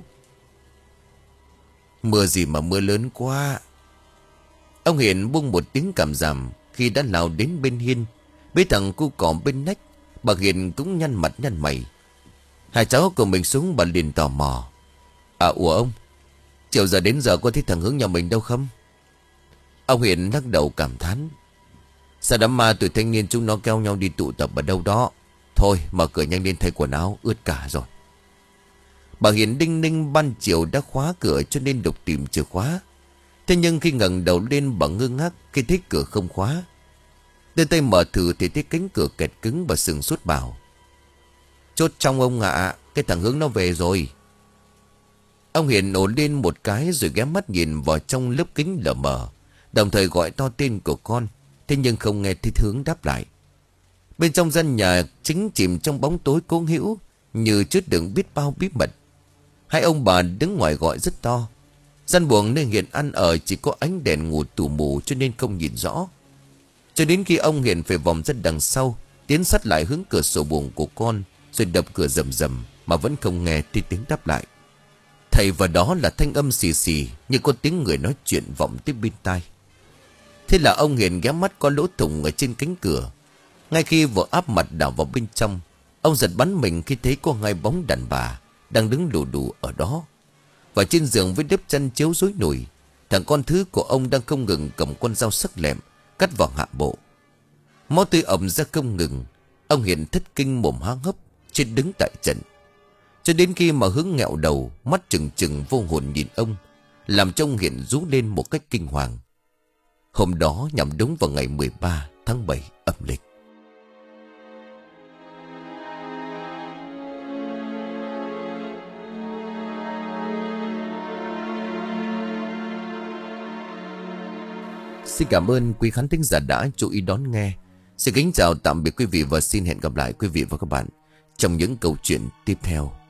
Mưa gì mà mưa lớn quá. Ông Hiền buông một tiếng cảm giảm khi đã lao đến bên hiên. Bế thằng cu cỏ bên nách. Bà Hiền cũng nhăn mặt nhăn mày. Hai cháu cùng mình xuống, bà liền tò mò. À ủa ông, chiều giờ đến giờ có thấy thằng Hướng nhà mình đâu không? Ông Hiền lắc đầu cảm thán. Sao đám ma tụi thanh niên chúng nó kéo nhau đi tụ tập ở đâu đó. Thôi mở cửa nhanh lên, thay quần áo ướt cả rồi. Bà Hiền đinh ninh ban chiều đã khóa cửa cho nên đục tìm chìa khóa. Thế nhưng khi ngẩng đầu lên bà ngơ ngác khi thấy cửa không khóa. Đưa tay mở thử thì thấy cánh cửa kẹt cứng, bà sừng sốt bảo. Chốt trong ông ạ, à, cái thằng Hướng nó về rồi. Ông Hiền nổ lên một cái rồi ghé mắt nhìn vào trong lớp kính lờ mờ, đồng thời gọi to tên của con. Thế nhưng không nghe thấy Hướng đáp lại. Bên trong gian nhà chính chìm trong bóng tối cố hữu, như chứa đựng biết bao bí mật. Hai ông bà đứng ngoài gọi rất to. Gian buồng nơi Hiền ăn ở chỉ có ánh đèn ngủ tù mù cho nên không nhìn rõ. Cho đến khi ông Hiền phải vòng ra đằng sau, tiến sát lại hướng cửa sổ buồng của con, rồi đập cửa rầm rầm mà vẫn không nghe thấy tiếng đáp lại. Thầy và đó là thanh âm xì xì như có tiếng người nói chuyện vọng tới bên tai. Thế là ông Hiền ghé mắt có lỗ thủng ở trên cánh cửa. Ngay khi vừa áp mặt đảo vào bên trong, ông giật bắn mình khi thấy có hai bóng đàn bà đang đứng lù đù ở đó. Và trên giường với đếp chăn chiếu rối nổi, thằng con thứ của ông đang không ngừng cầm con dao sắc lẹm cắt vào hạ bộ. Máu tươi ẩm ra không ngừng. Ông Hiền thất kinh mồm há hốc, chết đứng tại trận. Cho đến khi mà Hướng nghẹo đầu, mắt trừng trừng vô hồn nhìn ông, làm cho ông Hiền rú lên một cách kinh hoàng. Hôm đó nhằm đúng vào ngày mười ba tháng bảy âm lịch. Xin cảm ơn quý khán thính giả đã chú ý đón nghe. Xin kính chào tạm biệt quý vị và xin hẹn gặp lại quý vị và các bạn trong những câu chuyện tiếp theo.